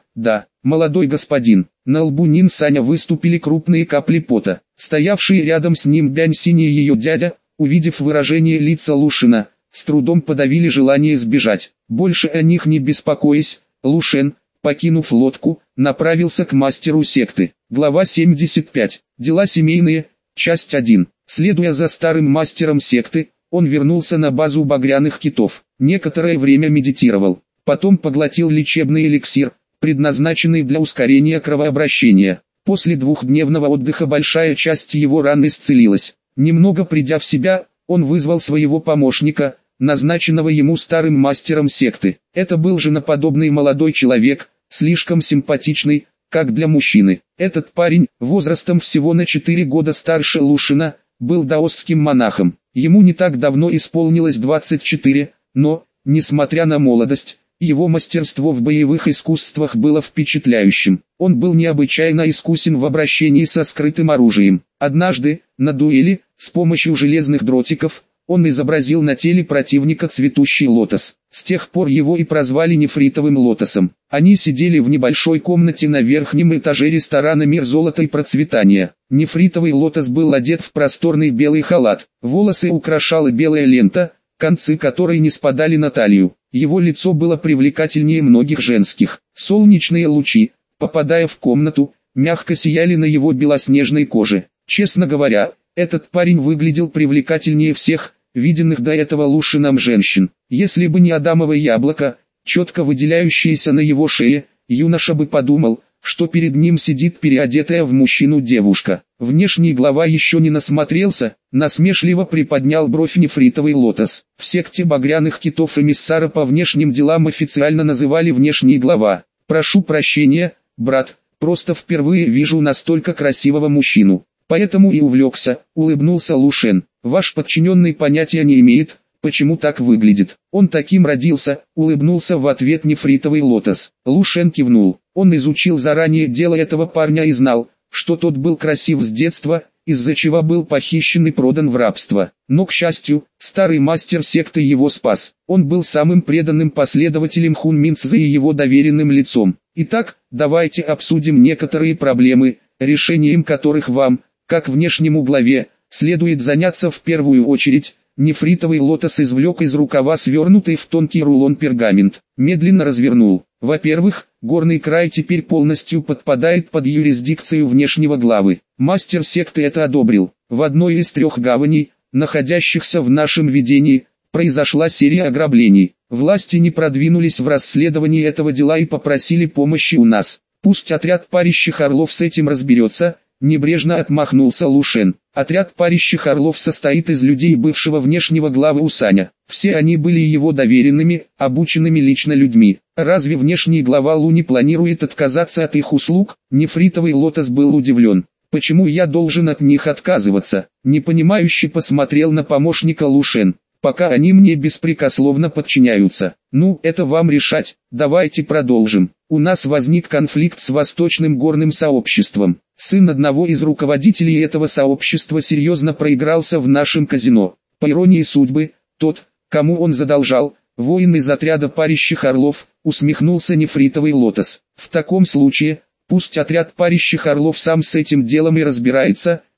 молодой господин. На лбу Нин Саня выступили крупные капли пота. Стоявший рядом с ним Бянь Синь и ее дядя, увидев выражение лица Лу Шена, с трудом подавили желание сбежать. Больше о них не беспокоясь, Лу Шен, покинув лодку, направился к мастеру секты. Глава 75. Дела семейные. Часть 1. Следуя за старым мастером секты, он вернулся на базу багряных китов. Некоторое время медитировал. Потом поглотил лечебный эликсир, предназначенный для ускорения кровообращения. После двухдневного отдыха большая часть его ран исцелилась. Немного придя в себя, он вызвал своего помощника, назначенного ему старым мастером секты. Это был женоподобный молодой человек, слишком симпатичный, как для мужчины. Этот парень, возрастом всего на 4 года старше Лу Шена, был даосским монахом. Ему не так давно исполнилось 24, но, несмотря на молодость, его мастерство в боевых искусствах было впечатляющим. Он был необычайно искусен в обращении со скрытым оружием. Однажды, на дуэли, с помощью железных дротиков, он изобразил на теле противника цветущий лотос. С тех пор его и прозвали нефритовым лотосом. Они сидели в небольшой комнате на верхнем этаже ресторана «Мир золота и процветания». Нефритовый лотос был одет в просторный белый халат. Волосы украшала белая лента, концы которой не спадали на талию. Его лицо было привлекательнее многих женских. Солнечные лучи, попадая в комнату, мягко сияли на его белоснежной коже. Честно говоря, этот парень выглядел привлекательнее всех виденных до этого Лу Шеном женщин. Если бы не адамово яблоко, четко выделяющееся на его шее, юноша бы подумал, что перед ним сидит переодетая в мужчину девушка. Внешний глава еще не насмотрелся, насмешливо приподнял бровь нефритовый лотос. В секте багряных китов эмиссара по внешним делам официально называли внешний глава. Прошу прощения, брат, просто впервые вижу настолько красивого мужчину. Поэтому и увлекся, улыбнулся Лу Шен. Ваш подчиненный понятия не имеет, почему так выглядит. Он таким родился, улыбнулся в ответ нефритовый лотос. Лу Шен кивнул. Он изучил заранее дело этого парня и знал, что тот был красив с детства, из-за чего был похищен и продан в рабство. Но, к счастью, старый мастер секты его спас. Он был самым преданным последователем Хун Мин Цзы и его доверенным лицом. Итак, давайте обсудим некоторые проблемы, решением которых вам, как внешнему главе, следует заняться в первую очередь. Нефритовый лотос извлек из рукава свернутый в тонкий рулон пергамент, медленно развернул. Во-первых, горный край теперь полностью подпадает под юрисдикцию внешнего главы. Мастер секты это одобрил. В одной из 3 гаваней, находящихся в нашем видении, произошла серия ограблений. Власти не продвинулись в расследовании этого дела и попросили помощи у нас. Пусть отряд парящих орлов с этим разберется. Небрежно отмахнулся Лу Шен. Отряд парящих орлов состоит из людей бывшего внешнего главы Усаня. Все они были его доверенными, обученными лично людьми. Разве внешний глава Лу не планирует отказаться от их услуг? Нефритовый лотос был удивлен. Почему я должен от них отказываться? Непонимающе посмотрел на помощника Лу Шен. Пока они мне беспрекословно подчиняются. Ну, это вам решать, давайте продолжим. У нас возник конфликт с Восточным горным сообществом. Сын одного из руководителей этого сообщества серьезно проигрался в нашем казино. По иронии судьбы, тот, кому он задолжал, воин из отряда парящих орлов, усмехнулся нефритовый лотос. В таком случае, пусть отряд парящих орлов сам с этим делом и разбирается,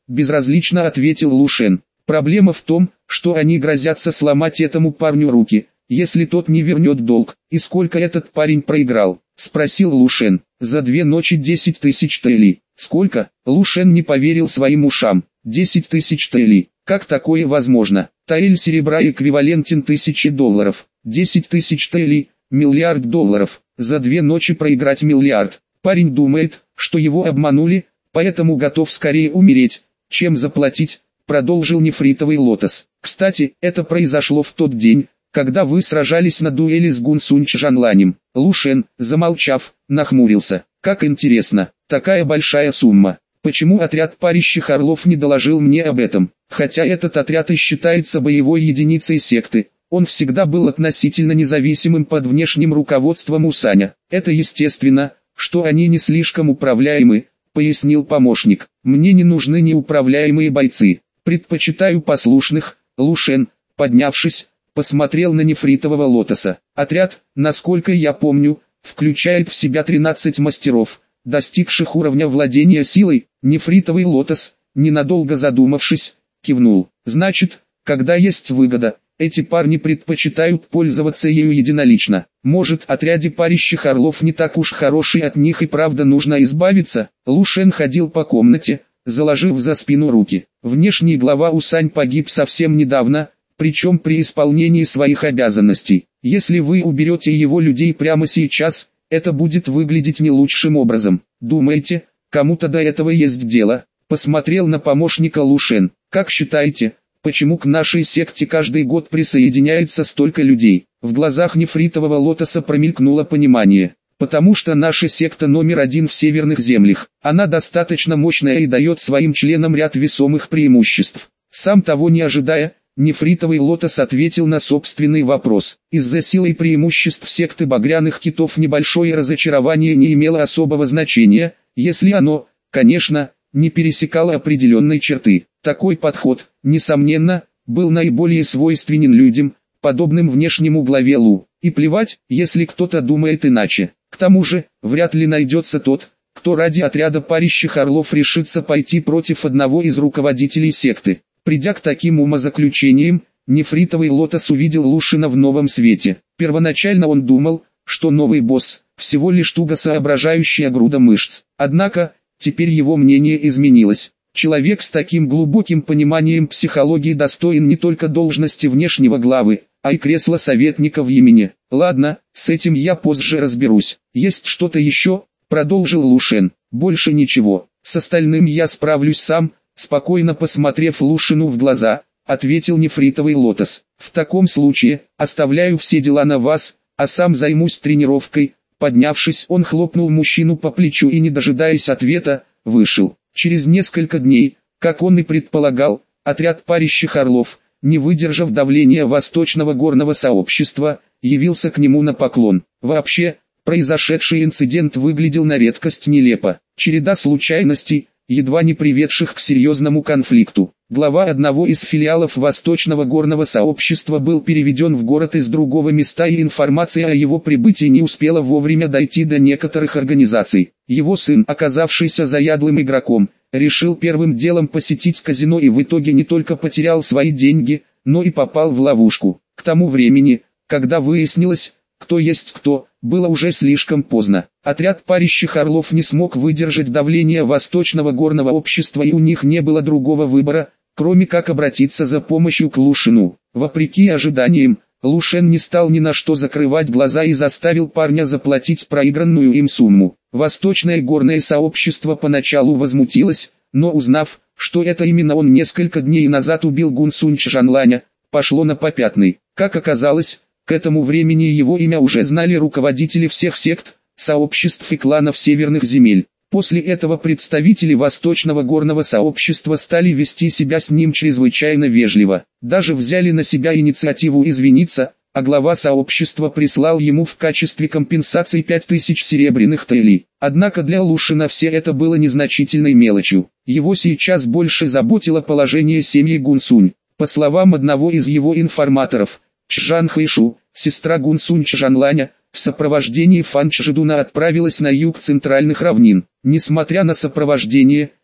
безразлично ответил Лушен. Проблема в том, что они грозятся сломать этому парню руки, если тот не вернет долг. И сколько этот парень проиграл? Спросил Лушен. За 2 ночи 10 тысяч тэли. Сколько? Лушен не поверил своим ушам. 10 тысяч тэли. Как такое возможно? Таэль серебра эквивалентен $1000. 10 тысяч тэли, $1 миллиард. За 2 ночи проиграть миллиард. Парень думает, что его обманули, поэтому готов скорее умереть, чем заплатить, продолжил Нефритовый Лотос. Кстати, это произошло в тот день, когда вы сражались на дуэли с Гунсунь Чжанланем. Лушен, замолчав, нахмурился. Как интересно, такая большая сумма. Почему отряд парящих орлов не доложил мне об этом? Хотя этот отряд и считается боевой единицей секты, он всегда был относительно независимым под внешним руководством Усаня. Это естественно, что они не слишком управляемы, пояснил помощник. Мне не нужны неуправляемые бойцы. Предпочитаю послушных. Лушен, поднявшись, посмотрел на Нефритового Лотоса. Отряд, насколько я помню, включает в себя 13 мастеров, достигших уровня владения силой. Нефритовый Лотос, ненадолго задумавшись, кивнул. Значит, когда есть выгода, эти парни предпочитают пользоваться ею единолично. Может, отряде парящих орлов не так уж хороший, от них и правда нужно избавиться? Лушен ходил по комнате, заложив за спину руки. Внешний глава Усань погиб совсем недавно, причем при исполнении своих обязанностей. Если вы уберете его людей прямо сейчас, это будет выглядеть не лучшим образом. Думаете, кому-то до этого есть дело? Посмотрел на помощника Лушен. Как считаете, почему к нашей секте каждый год присоединяется столько людей? В глазах Нефритового Лотоса промелькнуло понимание. Потому что наша секта номер 1 в северных землях. Она достаточно мощная и дает своим членам ряд весомых преимуществ. Сам того не ожидая, Нефритовый Лотос ответил на собственный вопрос. Из-за силы и преимуществ секты Багряных Китов небольшое разочарование не имело особого значения, если оно, конечно, не пересекало определенной черты. Такой подход, несомненно, был наиболее свойственен людям, подобным внешнему главе Лу. И плевать, если кто-то думает иначе. К тому же, вряд ли найдется тот, кто ради отряда парящих орлов решится пойти против одного из руководителей секты. Придя к таким умозаключениям, Нефритовый Лотос увидел Лушена в новом свете. Первоначально он думал, что новый босс – всего лишь туго соображающая груда мышц. Однако, теперь его мнение изменилось. Человек с таким глубоким пониманием психологии достоин не только должности внешнего главы, а и кресла советника в Йемене. Ладно, с этим я позже разберусь. Есть что-то еще? Продолжил Лушен. Больше ничего. С остальным я справлюсь сам. Спокойно посмотрев Лушену в глаза, ответил Нефритовый Лотос. В таком случае, оставляю все дела на вас, а сам займусь тренировкой. Поднявшись, он хлопнул мужчину по плечу и, не дожидаясь ответа, вышел. Через несколько дней, как он и предполагал, отряд парящих орлов, не выдержав давления восточного горного сообщества, явился к нему на поклон. Вообще, произошедший инцидент выглядел на редкость нелепо. Череда случайностей, едва не приведших к серьезному конфликту. Глава одного из филиалов Восточного горного сообщества был переведен в город из другого места, и информация о его прибытии не успела вовремя дойти до некоторых организаций. Его сын, оказавшийся заядлым игроком, решил первым делом посетить казино и в итоге не только потерял свои деньги, но и попал в ловушку. К тому времени, когда выяснилось, кто есть кто, было уже слишком поздно. Отряд парящих орлов не смог выдержать давление Восточного горного общества, и у них не было другого выбора, кроме как обратиться за помощью к Лушену. Вопреки ожиданиям, Лушен не стал ни на что закрывать глаза и заставил парня заплатить проигранную им сумму. Восточное горное сообщество поначалу возмутилось, но узнав, что это именно он несколько дней назад убил Гунсунь Чжанланя, пошло на попятный. Как оказалось, к этому времени его имя уже знали руководители всех сект, сообществ и кланов северных земель. После этого представители Восточного горного сообщества стали вести себя с ним чрезвычайно вежливо. Даже взяли на себя инициативу извиниться, а глава сообщества прислал ему в качестве компенсации 5000 серебряных тэли. Однако для Лушена все это было незначительной мелочью. Его сейчас больше заботило положение семьи Гунсунь. По словам одного из его информаторов, Чжан Хэйшу, сестра Гунсунь Чжанланя, в сопровождении Фан Чжэдуна отправилась на юг центральных равнин. Несмотря на сопровождение,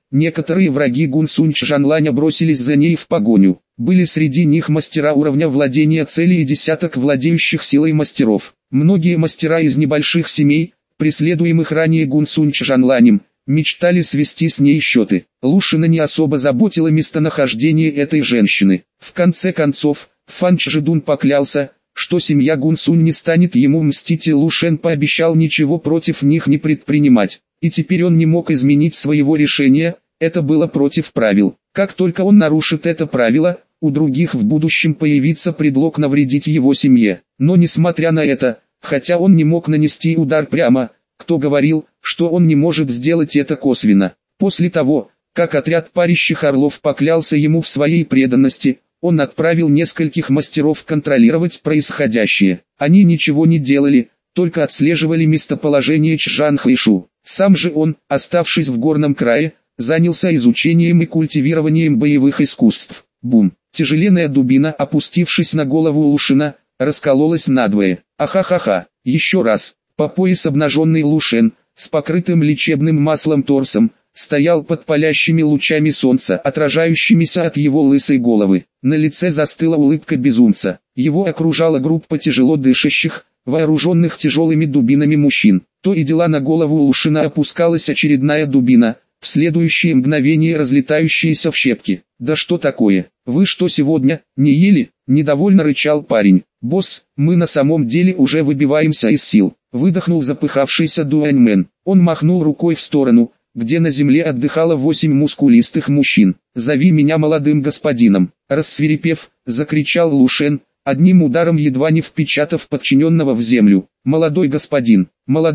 Некоторые враги Гунсунь Чжанланя бросились за ней в погоню. Были среди них мастера уровня владения цели и десяток владеющих силой мастеров. Многие мастера из небольших семей, преследуемых ранее Гунсунь Чжанланем, мечтали свести с ней счеты. Лушина не особо заботило местонахождение этой женщины. В конце концов, Фан Чжэдун поклялся, что семья Гунсунь не станет ему мстить, и Лушен пообещал ничего против них не предпринимать. И теперь он не мог изменить своего решения, это было против правил. Как только он нарушит это правило, у других в будущем появится предлог навредить его семье. Но несмотря на это, хотя он не мог нанести удар прямо, кто говорил, что он не может сделать это косвенно. После того, как отряд парящих орлов поклялся ему в своей преданности, он отправил нескольких мастеров контролировать происходящее. Они ничего не делали, только отслеживали местоположение Чжан Хэйшу. Сам же он, оставшись в горном крае, занялся изучением и культивированием боевых искусств. Бум! Тяжеленная дубина, опустившись на голову Лушена, раскололась надвое. Ахахаха! Еще раз! По пояс обнаженный Лушен, с покрытым лечебным маслом торсом, стоял под палящими лучами солнца, отражающимися от его лысой головы. На лице застыла улыбка безумца. Его окружала группа тяжело дышащих, вооруженных тяжелыми дубинами мужчин. То и дело на голову Лушена опускалась очередная дубина, в следующее мгновение разлетающиеся в щепки. «Да что такое? Вы что сегодня, не ели?» – недовольно рычал парень. «Босс, мы на самом деле уже выбиваемся из сил», – выдохнул запыхавшийся Дуаньмен. Он махнул рукой в сторону, где на земле отдыхало 8 мускулистых мужчин. «Зови меня молодым господином», – рассвирепев, закричал Лушен, одним ударом едва не впечатав подчиненного в землю. молодой господин»,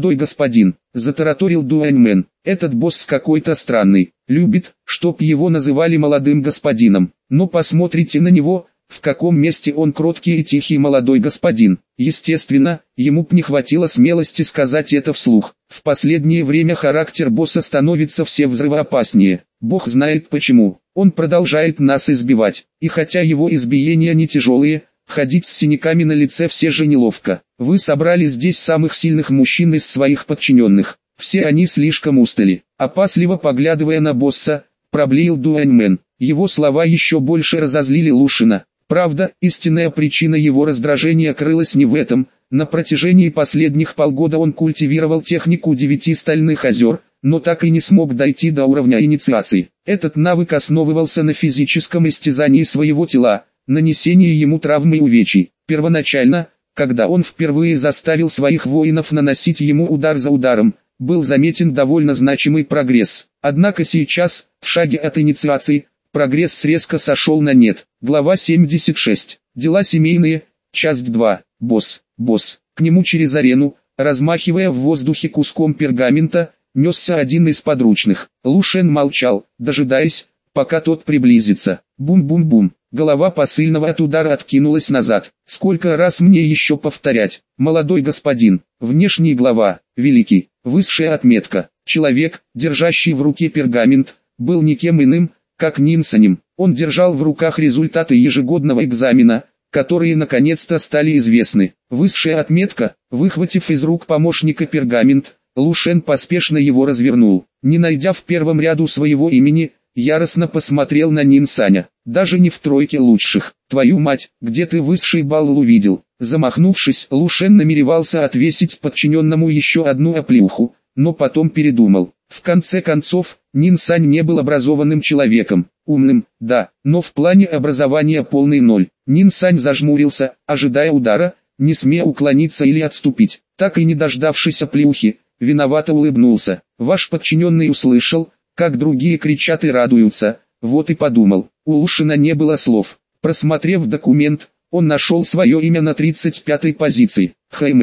– затараторил Дуаньмен. «Этот босс какой-то странный, любит, чтоб его называли молодым господином. Но посмотрите на него, в каком месте он кроткий и тихий молодой господин». Естественно, ему б не хватило смелости сказать это вслух. В последнее время характер босса становится все взрывоопаснее. Бог знает почему. Он продолжает нас избивать. И хотя его избиения не тяжелые, ходить с синяками на лице все же неловко. Вы собрали здесь самых сильных мужчин из своих подчиненных. Все они слишком устали. Опасливо поглядывая на босса, проблеял Дуаньмен. Его слова еще больше разозлили Лушина. Правда, истинная причина его раздражения крылась не в этом. На протяжении последних полгода он культивировал технику 9 стальных озер, но так и не смог дойти до уровня инициации. Этот навык основывался на физическом истязании своего тела, нанесении ему травм и увечий. Первоначально, когда он впервые заставил своих воинов наносить ему удар за ударом, был заметен довольно значимый прогресс. Однако сейчас, в шаге от инициации, прогресс резко сошел на нет. Глава 76. Дела семейные. Часть 2. Босс. К нему через арену, размахивая в воздухе куском пергамента, несся один из подручных. Лушен молчал, дожидаясь, пока тот приблизится. Бум-бум-бум. Голова посыльного от удара откинулась назад. Сколько раз мне еще повторять? Молодой господин, внешний глава, великий, высшая отметка. Человек, держащий в руке пергамент, был никем иным, как Нинсанем. Он держал в руках результаты ежегодного экзамена, которые наконец-то стали известны. Высшая отметка, выхватив из рук помощника пергамент, Лушен поспешно его развернул. Не найдя в первом ряду своего имени, яростно посмотрел на Нинсаня. Даже не в тройке лучших. Твою мать, где ты высший балл увидел? Замахнувшись, Лушен намеревался отвесить подчиненному еще одну оплеуху, но потом передумал. В конце концов, Нинсань не был образованным человеком. Умным, да, но в плане образования полный ноль. Нинсань зажмурился, ожидая удара, не смея уклониться или отступить. Так и не дождавшись оплеухи, виновато улыбнулся. Ваш подчиненный услышал, как другие кричат и радуются, вот и подумал. У Лушина не было слов. Просмотрев документ, он нашел свое имя на 35-й позиции.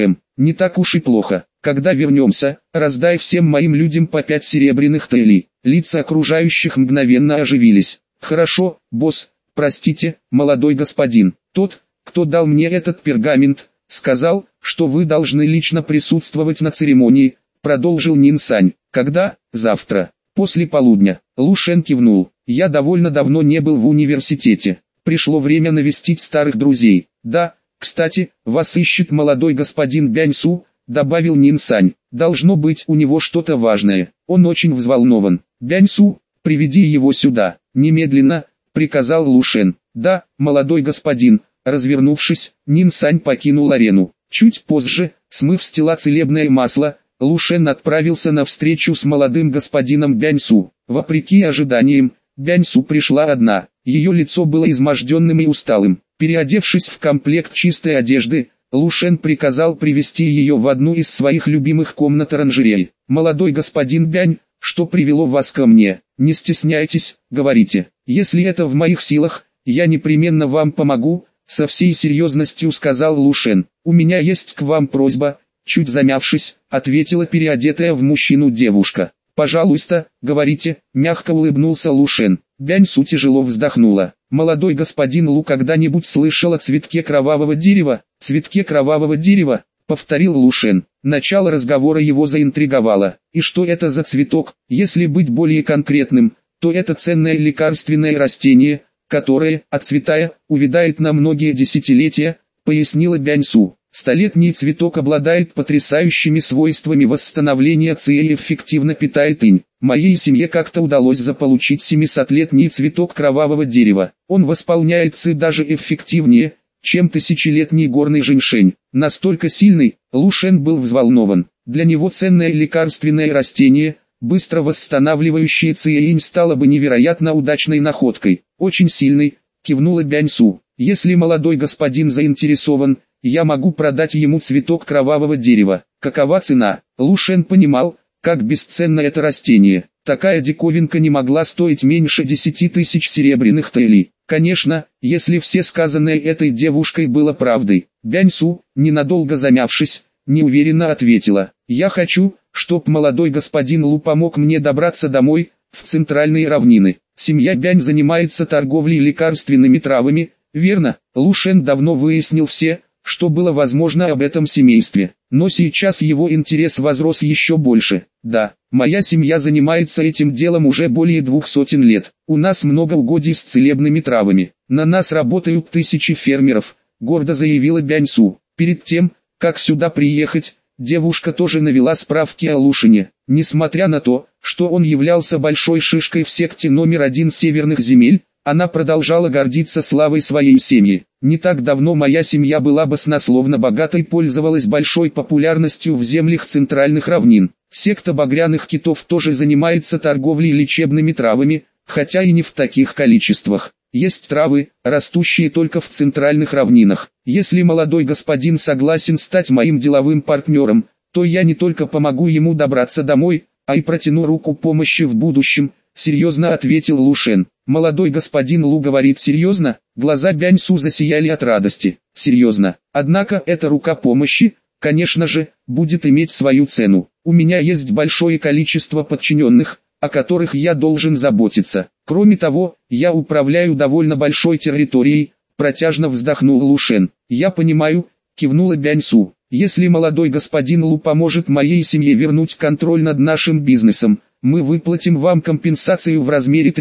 Не так уж и плохо. Когда вернемся, раздай всем моим людям по 5 серебряных тэйлей. Лица окружающих мгновенно оживились. Хорошо, босс, простите, молодой господин. Тот, кто дал мне этот пергамент, сказал, что вы должны лично присутствовать на церемонии, продолжил Нинсань. Когда? Завтра. После полудня. Лушен кивнул. Я довольно давно не был в университете. Пришло время навестить старых друзей. Да, кстати, вас ищет молодой господин Бяньсу, добавил Нинсань. Должно быть у него что-то важное. Он очень взволнован. Бяньсу, приведи его сюда, немедленно, приказал Лушен. Да, молодой господин. Развернувшись, Нин Сань покинул арену. Чуть позже, смыв с тела целебное масло, Лушен отправился на встречу с молодым господином Бяньсу. Вопреки ожиданиям, Бяньсу пришла одна. Ее лицо было изможденным и усталым. Переодевшись в комплект чистой одежды, Лушен приказал привести ее в одну из своих любимых комнат оранжереи. «Молодой господин Бянь, что привело вас ко мне? Не стесняйтесь, говорите. Если это в моих силах, я непременно вам помогу», со всей серьезностью сказал Лушен. «У меня есть к вам просьба», чуть замявшись, ответила переодетая в мужчину девушка. «Пожалуйста, говорите», мягко улыбнулся Лушен. Бяньсу тяжело вздохнула. «Молодой господин Лу когда-нибудь слышал о цветке кровавого дерева?» «Цветке кровавого дерева», повторил Лушен. Начало разговора его заинтриговало. «И что это за цветок? Если быть более конкретным, то это ценное лекарственное растение, которое, отцветая, увядает на многие десятилетия», пояснила Бяньсу. «Столетний цветок обладает потрясающими свойствами восстановления ци и эффективно питает инь. Моей семье как-то удалось заполучить 700-летний цветок кровавого дерева. Он восполняет ци даже эффективнее, чем тысячелетний горный женьшень. Настолько сильный, Лушен был взволнован. Для него ценное лекарственное растение, быстро восстанавливающее ци и инь, стало бы невероятно удачной находкой. Очень сильный, кивнула Бяньсу. «Если молодой господин заинтересован, я могу продать ему цветок кровавого дерева». Какова цена? Лушен понимал, как бесценно это растение. Такая диковинка не могла стоить меньше 10 тысяч серебряных тэйлей. Конечно, если все сказанное этой девушкой было правдой. Бяньсу, ненадолго замявшись, неуверенно ответила: «Я хочу, чтоб молодой господин Лу помог мне добраться домой, в центральные равнины. Семья Бянь занимается торговлей лекарственными травами, верно?» Лушен давно выяснил все, что было возможно об этом семействе, но сейчас его интерес возрос еще больше. «Да, моя семья занимается этим делом уже более 200 лет. У нас много угодий с целебными травами. На нас работают тысячи фермеров», гордо заявила Бяньсу. Перед тем, как сюда приехать, девушка тоже навела справки о Лушене. Несмотря на то, что он являлся большой шишкой в секте номер 1 северных земель, она продолжала гордиться славой своей семьи. «Не так давно моя семья была баснословно богатой, пользовалась большой популярностью в землях центральных равнин. Секта багряных китов тоже занимается торговлей лечебными травами, хотя и не в таких количествах. Есть травы, растущие только в центральных равнинах. Если молодой господин согласен стать моим деловым партнером, то я не только помогу ему добраться домой, а и протяну руку помощи в будущем», серьезно ответил Лушен. «Молодой господин Лу говорит серьезно?» Глаза Бяньсу засияли от радости. «Серьезно. Однако эта рука помощи, конечно же, будет иметь свою цену. У меня есть большое количество подчиненных, о которых я должен заботиться. Кроме того, я управляю довольно большой территорией», протяжно вздохнул Лушен. «Я понимаю», кивнула Бяньсу. «Если молодой господин Лу поможет моей семье вернуть контроль над нашим бизнесом, мы выплатим вам компенсацию в размере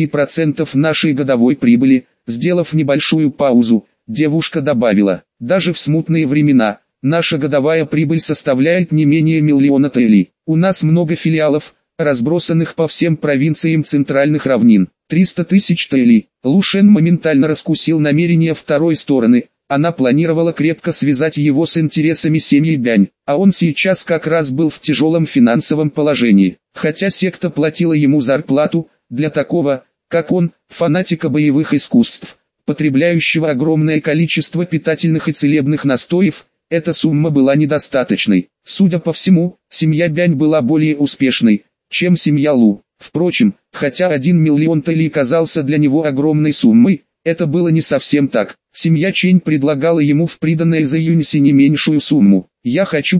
30% нашей годовой прибыли». Сделав небольшую паузу, девушка добавила: «Даже в смутные времена, наша годовая прибыль составляет не менее 1 миллиона тэйлей. У нас много филиалов, разбросанных по всем провинциям центральных равнин. 300 тысяч тэйлей». Лушен моментально раскусил намерения второй стороны. Она планировала крепко связать его с интересами семьи Бянь, а он сейчас как раз был в тяжелом финансовом положении. Хотя секта платила ему зарплату, для такого, как он, фанатика боевых искусств, потребляющего огромное количество питательных и целебных настоев, эта сумма была недостаточной. Судя по всему, семья Бянь была более успешной, чем семья Лу. Впрочем, хотя 1 миллион тэйлей казался для него огромной суммой, это было не совсем так. Семья Чэнь предлагала ему в приданое за Юньси не меньшую сумму. «Я хочу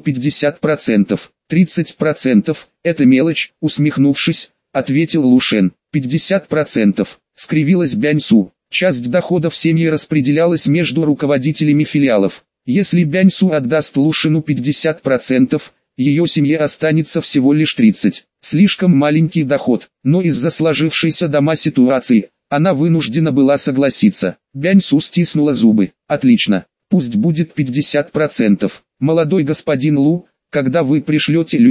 50%, 30%, это мелочь», усмехнувшись, ответил Лушен. 50%, скривилась Бяньсу. Часть доходов семьи распределялась между руководителями филиалов. Если Бяньсу отдаст Лушену 50%, ее семье останется всего лишь 30%. Слишком маленький доход, но из-за сложившейся дома ситуации, она вынуждена была согласиться. Бяньсу стиснула зубы. «Отлично, пусть будет 50%. Молодой господин Лу, когда вы пришлете людей,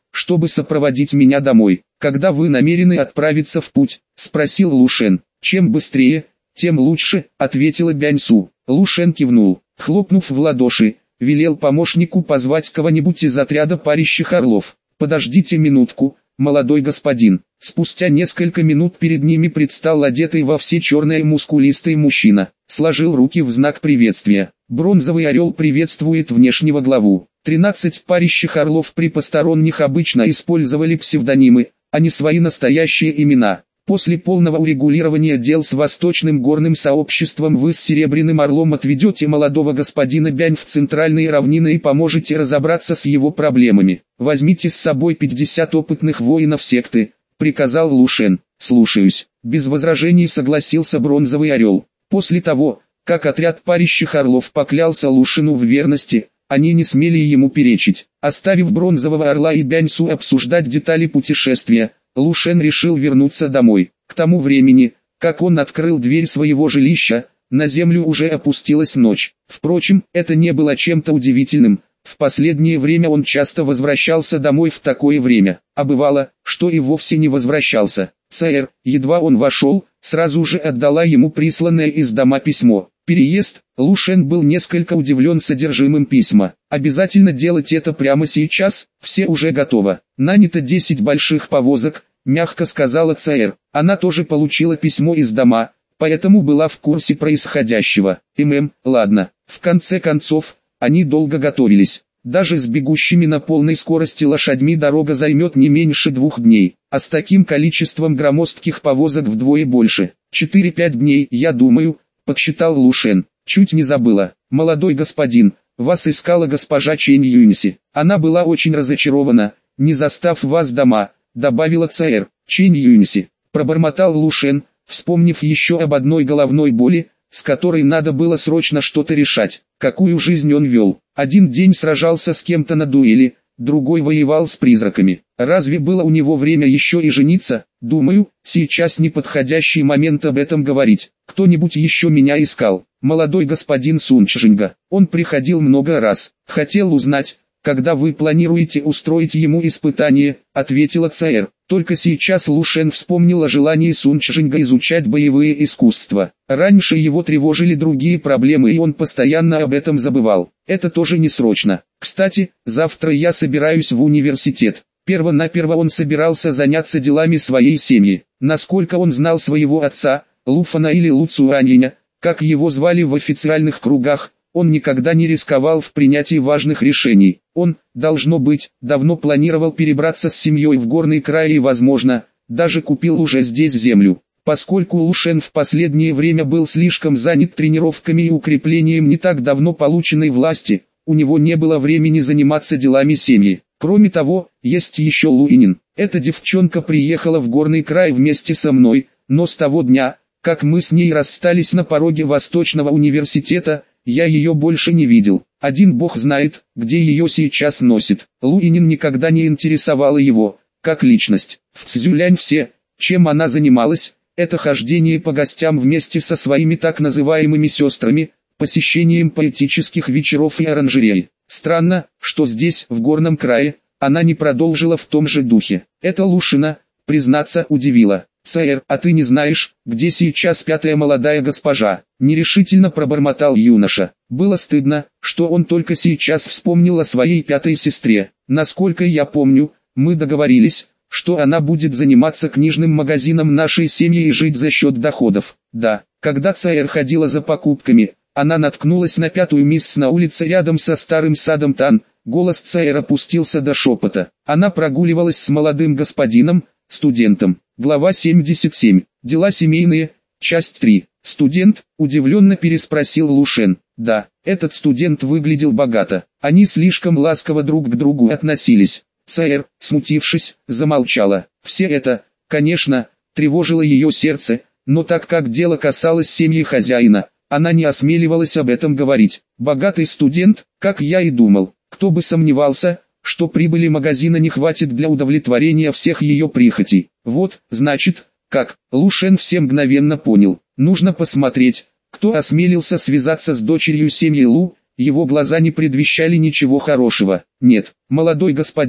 чтобы сопроводить меня домой. Когда вы намерены отправиться в путь? Спросил Лушен. Чем быстрее, тем лучше, ответила Бяньсу. Лушен кивнул, хлопнув в ладоши, велел помощнику позвать кого-нибудь из отряда парящих орлов. Подождите минутку, молодой господин. Спустя несколько минут перед ними предстал одетый во все черное мускулистый мужчина. Сложил руки в знак приветствия. Бронзовый орел приветствует внешнего главу. 13 парящих орлов при посторонних обычно использовали псевдонимы, а не свои настоящие имена. После полного урегулирования дел с Восточным горным сообществом вы с Серебряным Орлом отведете молодого господина Бянь в центральные равнины и поможете разобраться с его проблемами. Возьмите с собой 50 опытных воинов секты, приказал Лушен. Слушаюсь. Без возражений согласился Бронзовый Орел. После того, как отряд парящих орлов поклялся Лушену в верности, они не смели ему перечить. Оставив Бронзового Орла и Бяньсу обсуждать детали путешествия, Лушен решил вернуться домой. К тому времени, как он открыл дверь своего жилища, на землю уже опустилась ночь. Впрочем, это не было чем-то удивительным. В последнее время он часто возвращался домой в такое время, а бывало, что и вовсе не возвращался. Цаэр, едва он вошел, сразу же отдала ему присланное из дома письмо. Переезд. Лушен был несколько удивлен содержимым письма. Обязательно делать это прямо сейчас, все уже готово. Нанято 10 больших повозок, мягко сказала Цаэр. Она тоже получила письмо из дома, поэтому была в курсе происходящего. Ладно. В конце концов, они долго готовились. Даже с бегущими на полной скорости лошадьми дорога займет не меньше 2 дней, а с таким количеством громоздких повозок вдвое больше. 4-5 дней, я думаю, подсчитал Лушен. Чуть не забыла. Молодой господин, вас искала госпожа Чэнь Юньси. Она была очень разочарована, не застав вас дома, добавила Цаэр. Чэнь Юньси, пробормотал Лушен, вспомнив еще об одной головной боли, с которой надо было срочно что-то решать. Какую жизнь он вел? Один день сражался с кем-то на дуэли, другой воевал с призраками. Разве было у него время еще и жениться? Думаю, сейчас неподходящий момент об этом говорить. Кто-нибудь еще меня искал? Молодой господин Сунчжинга. Он приходил много раз. Хотел узнать, когда вы планируете устроить ему испытание, ответила Цаэр. Только сейчас Лушен вспомнил о желании Сунчжинга изучать боевые искусства. Раньше его тревожили другие проблемы и он постоянно об этом забывал. Это тоже не срочно. Кстати, завтра я собираюсь в университет. Перво-наперво он собирался заняться делами своей семьи. Насколько он знал своего отца, Луфана или Лу Цуаньиня, как его звали в официальных кругах, он никогда не рисковал в принятии важных решений. Он, должно быть, давно планировал перебраться с семьей в горный край и, возможно, даже купил уже здесь землю. Поскольку Лушен в последнее время был слишком занят тренировками и укреплением не так давно полученной власти, у него не было времени заниматься делами семьи. Кроме того, есть еще Луинин. Эта девчонка приехала в горный край вместе со мной, но с того дня, как мы с ней расстались на пороге Восточного университета, я ее больше не видел. Один бог знает, где ее сейчас носит. Луинин никогда не интересовала его, как личность. В Цзюлянь все, чем она занималась, это хождение по гостям вместе со своими так называемыми сестрами, посещением поэтических вечеров и оранжерей. Странно, что здесь, в горном крае, она не продолжила в том же духе. Это Лушина, признаться, удивило. «Цаэр, а ты не знаешь, где сейчас пятая молодая госпожа?» Нерешительно пробормотал юноша. Было стыдно, что он только сейчас вспомнил о своей пятой сестре. Насколько я помню, мы договорились, что она будет заниматься книжным магазином нашей семьи и жить за счет доходов. Да, когда Цаэр ходила за покупками, она наткнулась на пятую мисс на улице рядом со старым садом Тан. Голос Цаэр опустился до шепота. Она прогуливалась с молодым господином, студентом. Глава 77. Дела семейные. Часть 3. Студент, удивленно переспросил Лушен. Да, этот студент выглядел богато. Они слишком ласково друг к другу относились. Цаэр, смутившись, замолчала. Все это, конечно, тревожило ее сердце, но так как дело касалось семьи хозяина, она не осмеливалась об этом говорить. Богатый студент, как я и думал. Кто бы сомневался, что прибыли магазина не хватит для удовлетворения всех ее прихотей. Вот, значит, как. Лушен все мгновенно понял. Нужно посмотреть, кто осмелился связаться с дочерью семьи Лу. Его глаза не предвещали ничего хорошего. Нет, молодой господин,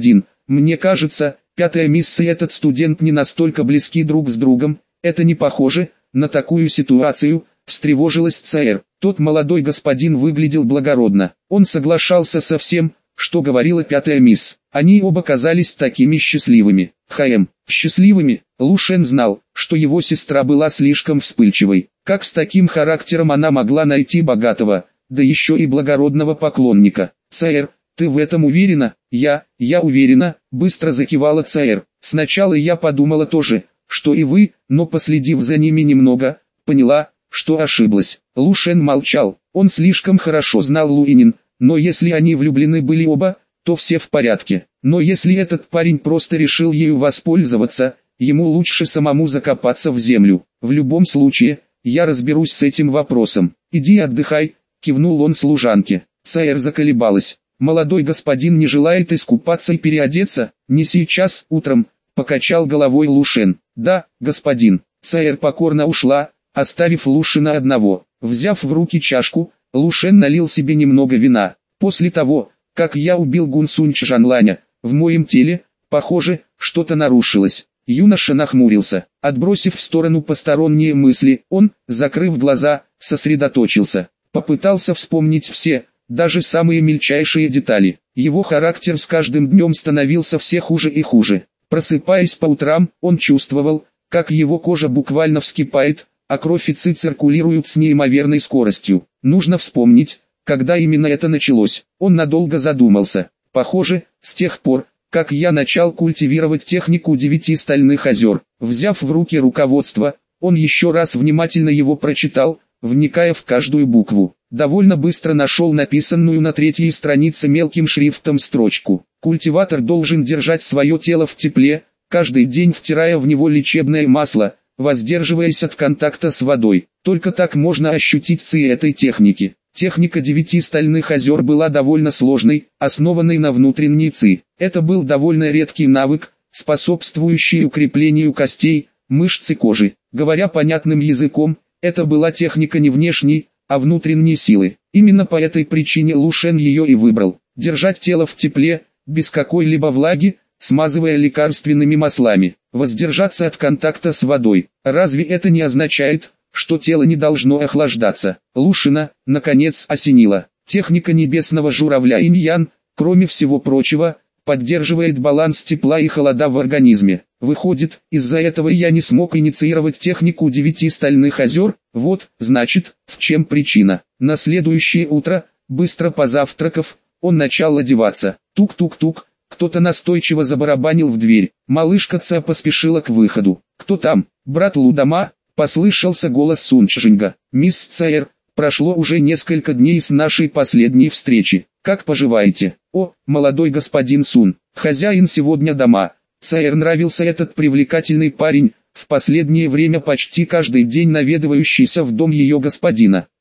Мне кажется, пятая мисс и этот студент не настолько близки друг с другом, это не похоже на такую ситуацию, встревожилась Цаэр. Тот молодой господин выглядел благородно, он соглашался со всем, что говорила пятая мисс. Они оба казались такими счастливыми. Счастливыми. Лушен знал, что его сестра была слишком вспыльчивой. Как с таким характером она могла найти богатого, да еще и благородного поклонника? Цаэр, ты в этом уверена? Я уверена, быстро закивала Цаэр. Сначала я подумала тоже, что и вы, но последив за ними немного, поняла, что ошиблась. Лушен молчал, он слишком хорошо знал Луинин, но если они влюблены были оба, то все в порядке. Но если этот парень просто решил ею воспользоваться, ему лучше самому закопаться в землю. В любом случае, я разберусь с этим вопросом. Иди отдыхай, кивнул он служанке. Цаэр заколебалась. Молодой господин не желает искупаться и переодеться? Не сейчас, утром, покачал головой Лушен. Да, господин. Цаэр покорно ушла, оставив Лушена одного. Взяв в руки чашку, Лушен налил себе немного вина. После того, как я убил Гунсунь Чжанланя, в моем теле, похоже, что-то нарушилось. Юноша нахмурился. Отбросив в сторону посторонние мысли, он, закрыв глаза, сосредоточился. Попытался вспомнить все, даже самые мельчайшие детали. Его характер с каждым днем становился все хуже и хуже. Просыпаясь по утрам, он чувствовал, как его кожа буквально вскипает, а кровь и ци циркулируют с неимоверной скоростью. Нужно вспомнить, когда именно это началось. Он надолго задумался. Похоже, с тех пор, как я начал культивировать технику 9 стальных озер. Взяв в руки руководство, он еще раз внимательно его прочитал, вникая в каждую букву. Довольно быстро нашел написанную на 3-й странице мелким шрифтом строчку. Культиватор должен держать свое тело в тепле, каждый день втирая в него лечебное масло, воздерживаясь от контакта с водой. Только так можно ощутить ци этой техники. Техника 9 стальных озер была довольно сложной, основанной на внутренней ци. Это был довольно редкий навык, способствующий укреплению костей, мышц и кожи. Говоря понятным языком, это была техника не внешней, а внутренней силы. Именно по этой причине Лушен ее и выбрал. Держать тело в тепле, без какой-либо влаги, смазывая лекарственными маслами. Воздержаться от контакта с водой. Разве это не означает, что тело не должно охлаждаться? Лушена, наконец, осенило. Техника небесного журавля инь-ян, кроме всего прочего, поддерживает баланс тепла и холода в организме. Выходит, из-за этого я не смог инициировать технику 9 стальных озер. Вот, значит, в чем причина. На следующее утро, быстро позавтракав, он начал одеваться. Тук-тук-тук, кто-то настойчиво забарабанил в дверь. Малышка Ца поспешила к выходу. «Кто там, брат Лудама?» — послышался голос Сунчжинга. «Мисс Цаэр, прошло уже несколько дней с нашей последней встречи. Как поживаете?» «О, молодой господин Сун, хозяин сегодня дома». Цаэр нравился этот привлекательный парень, в последнее время почти каждый день наведывающийся в дом ее господина.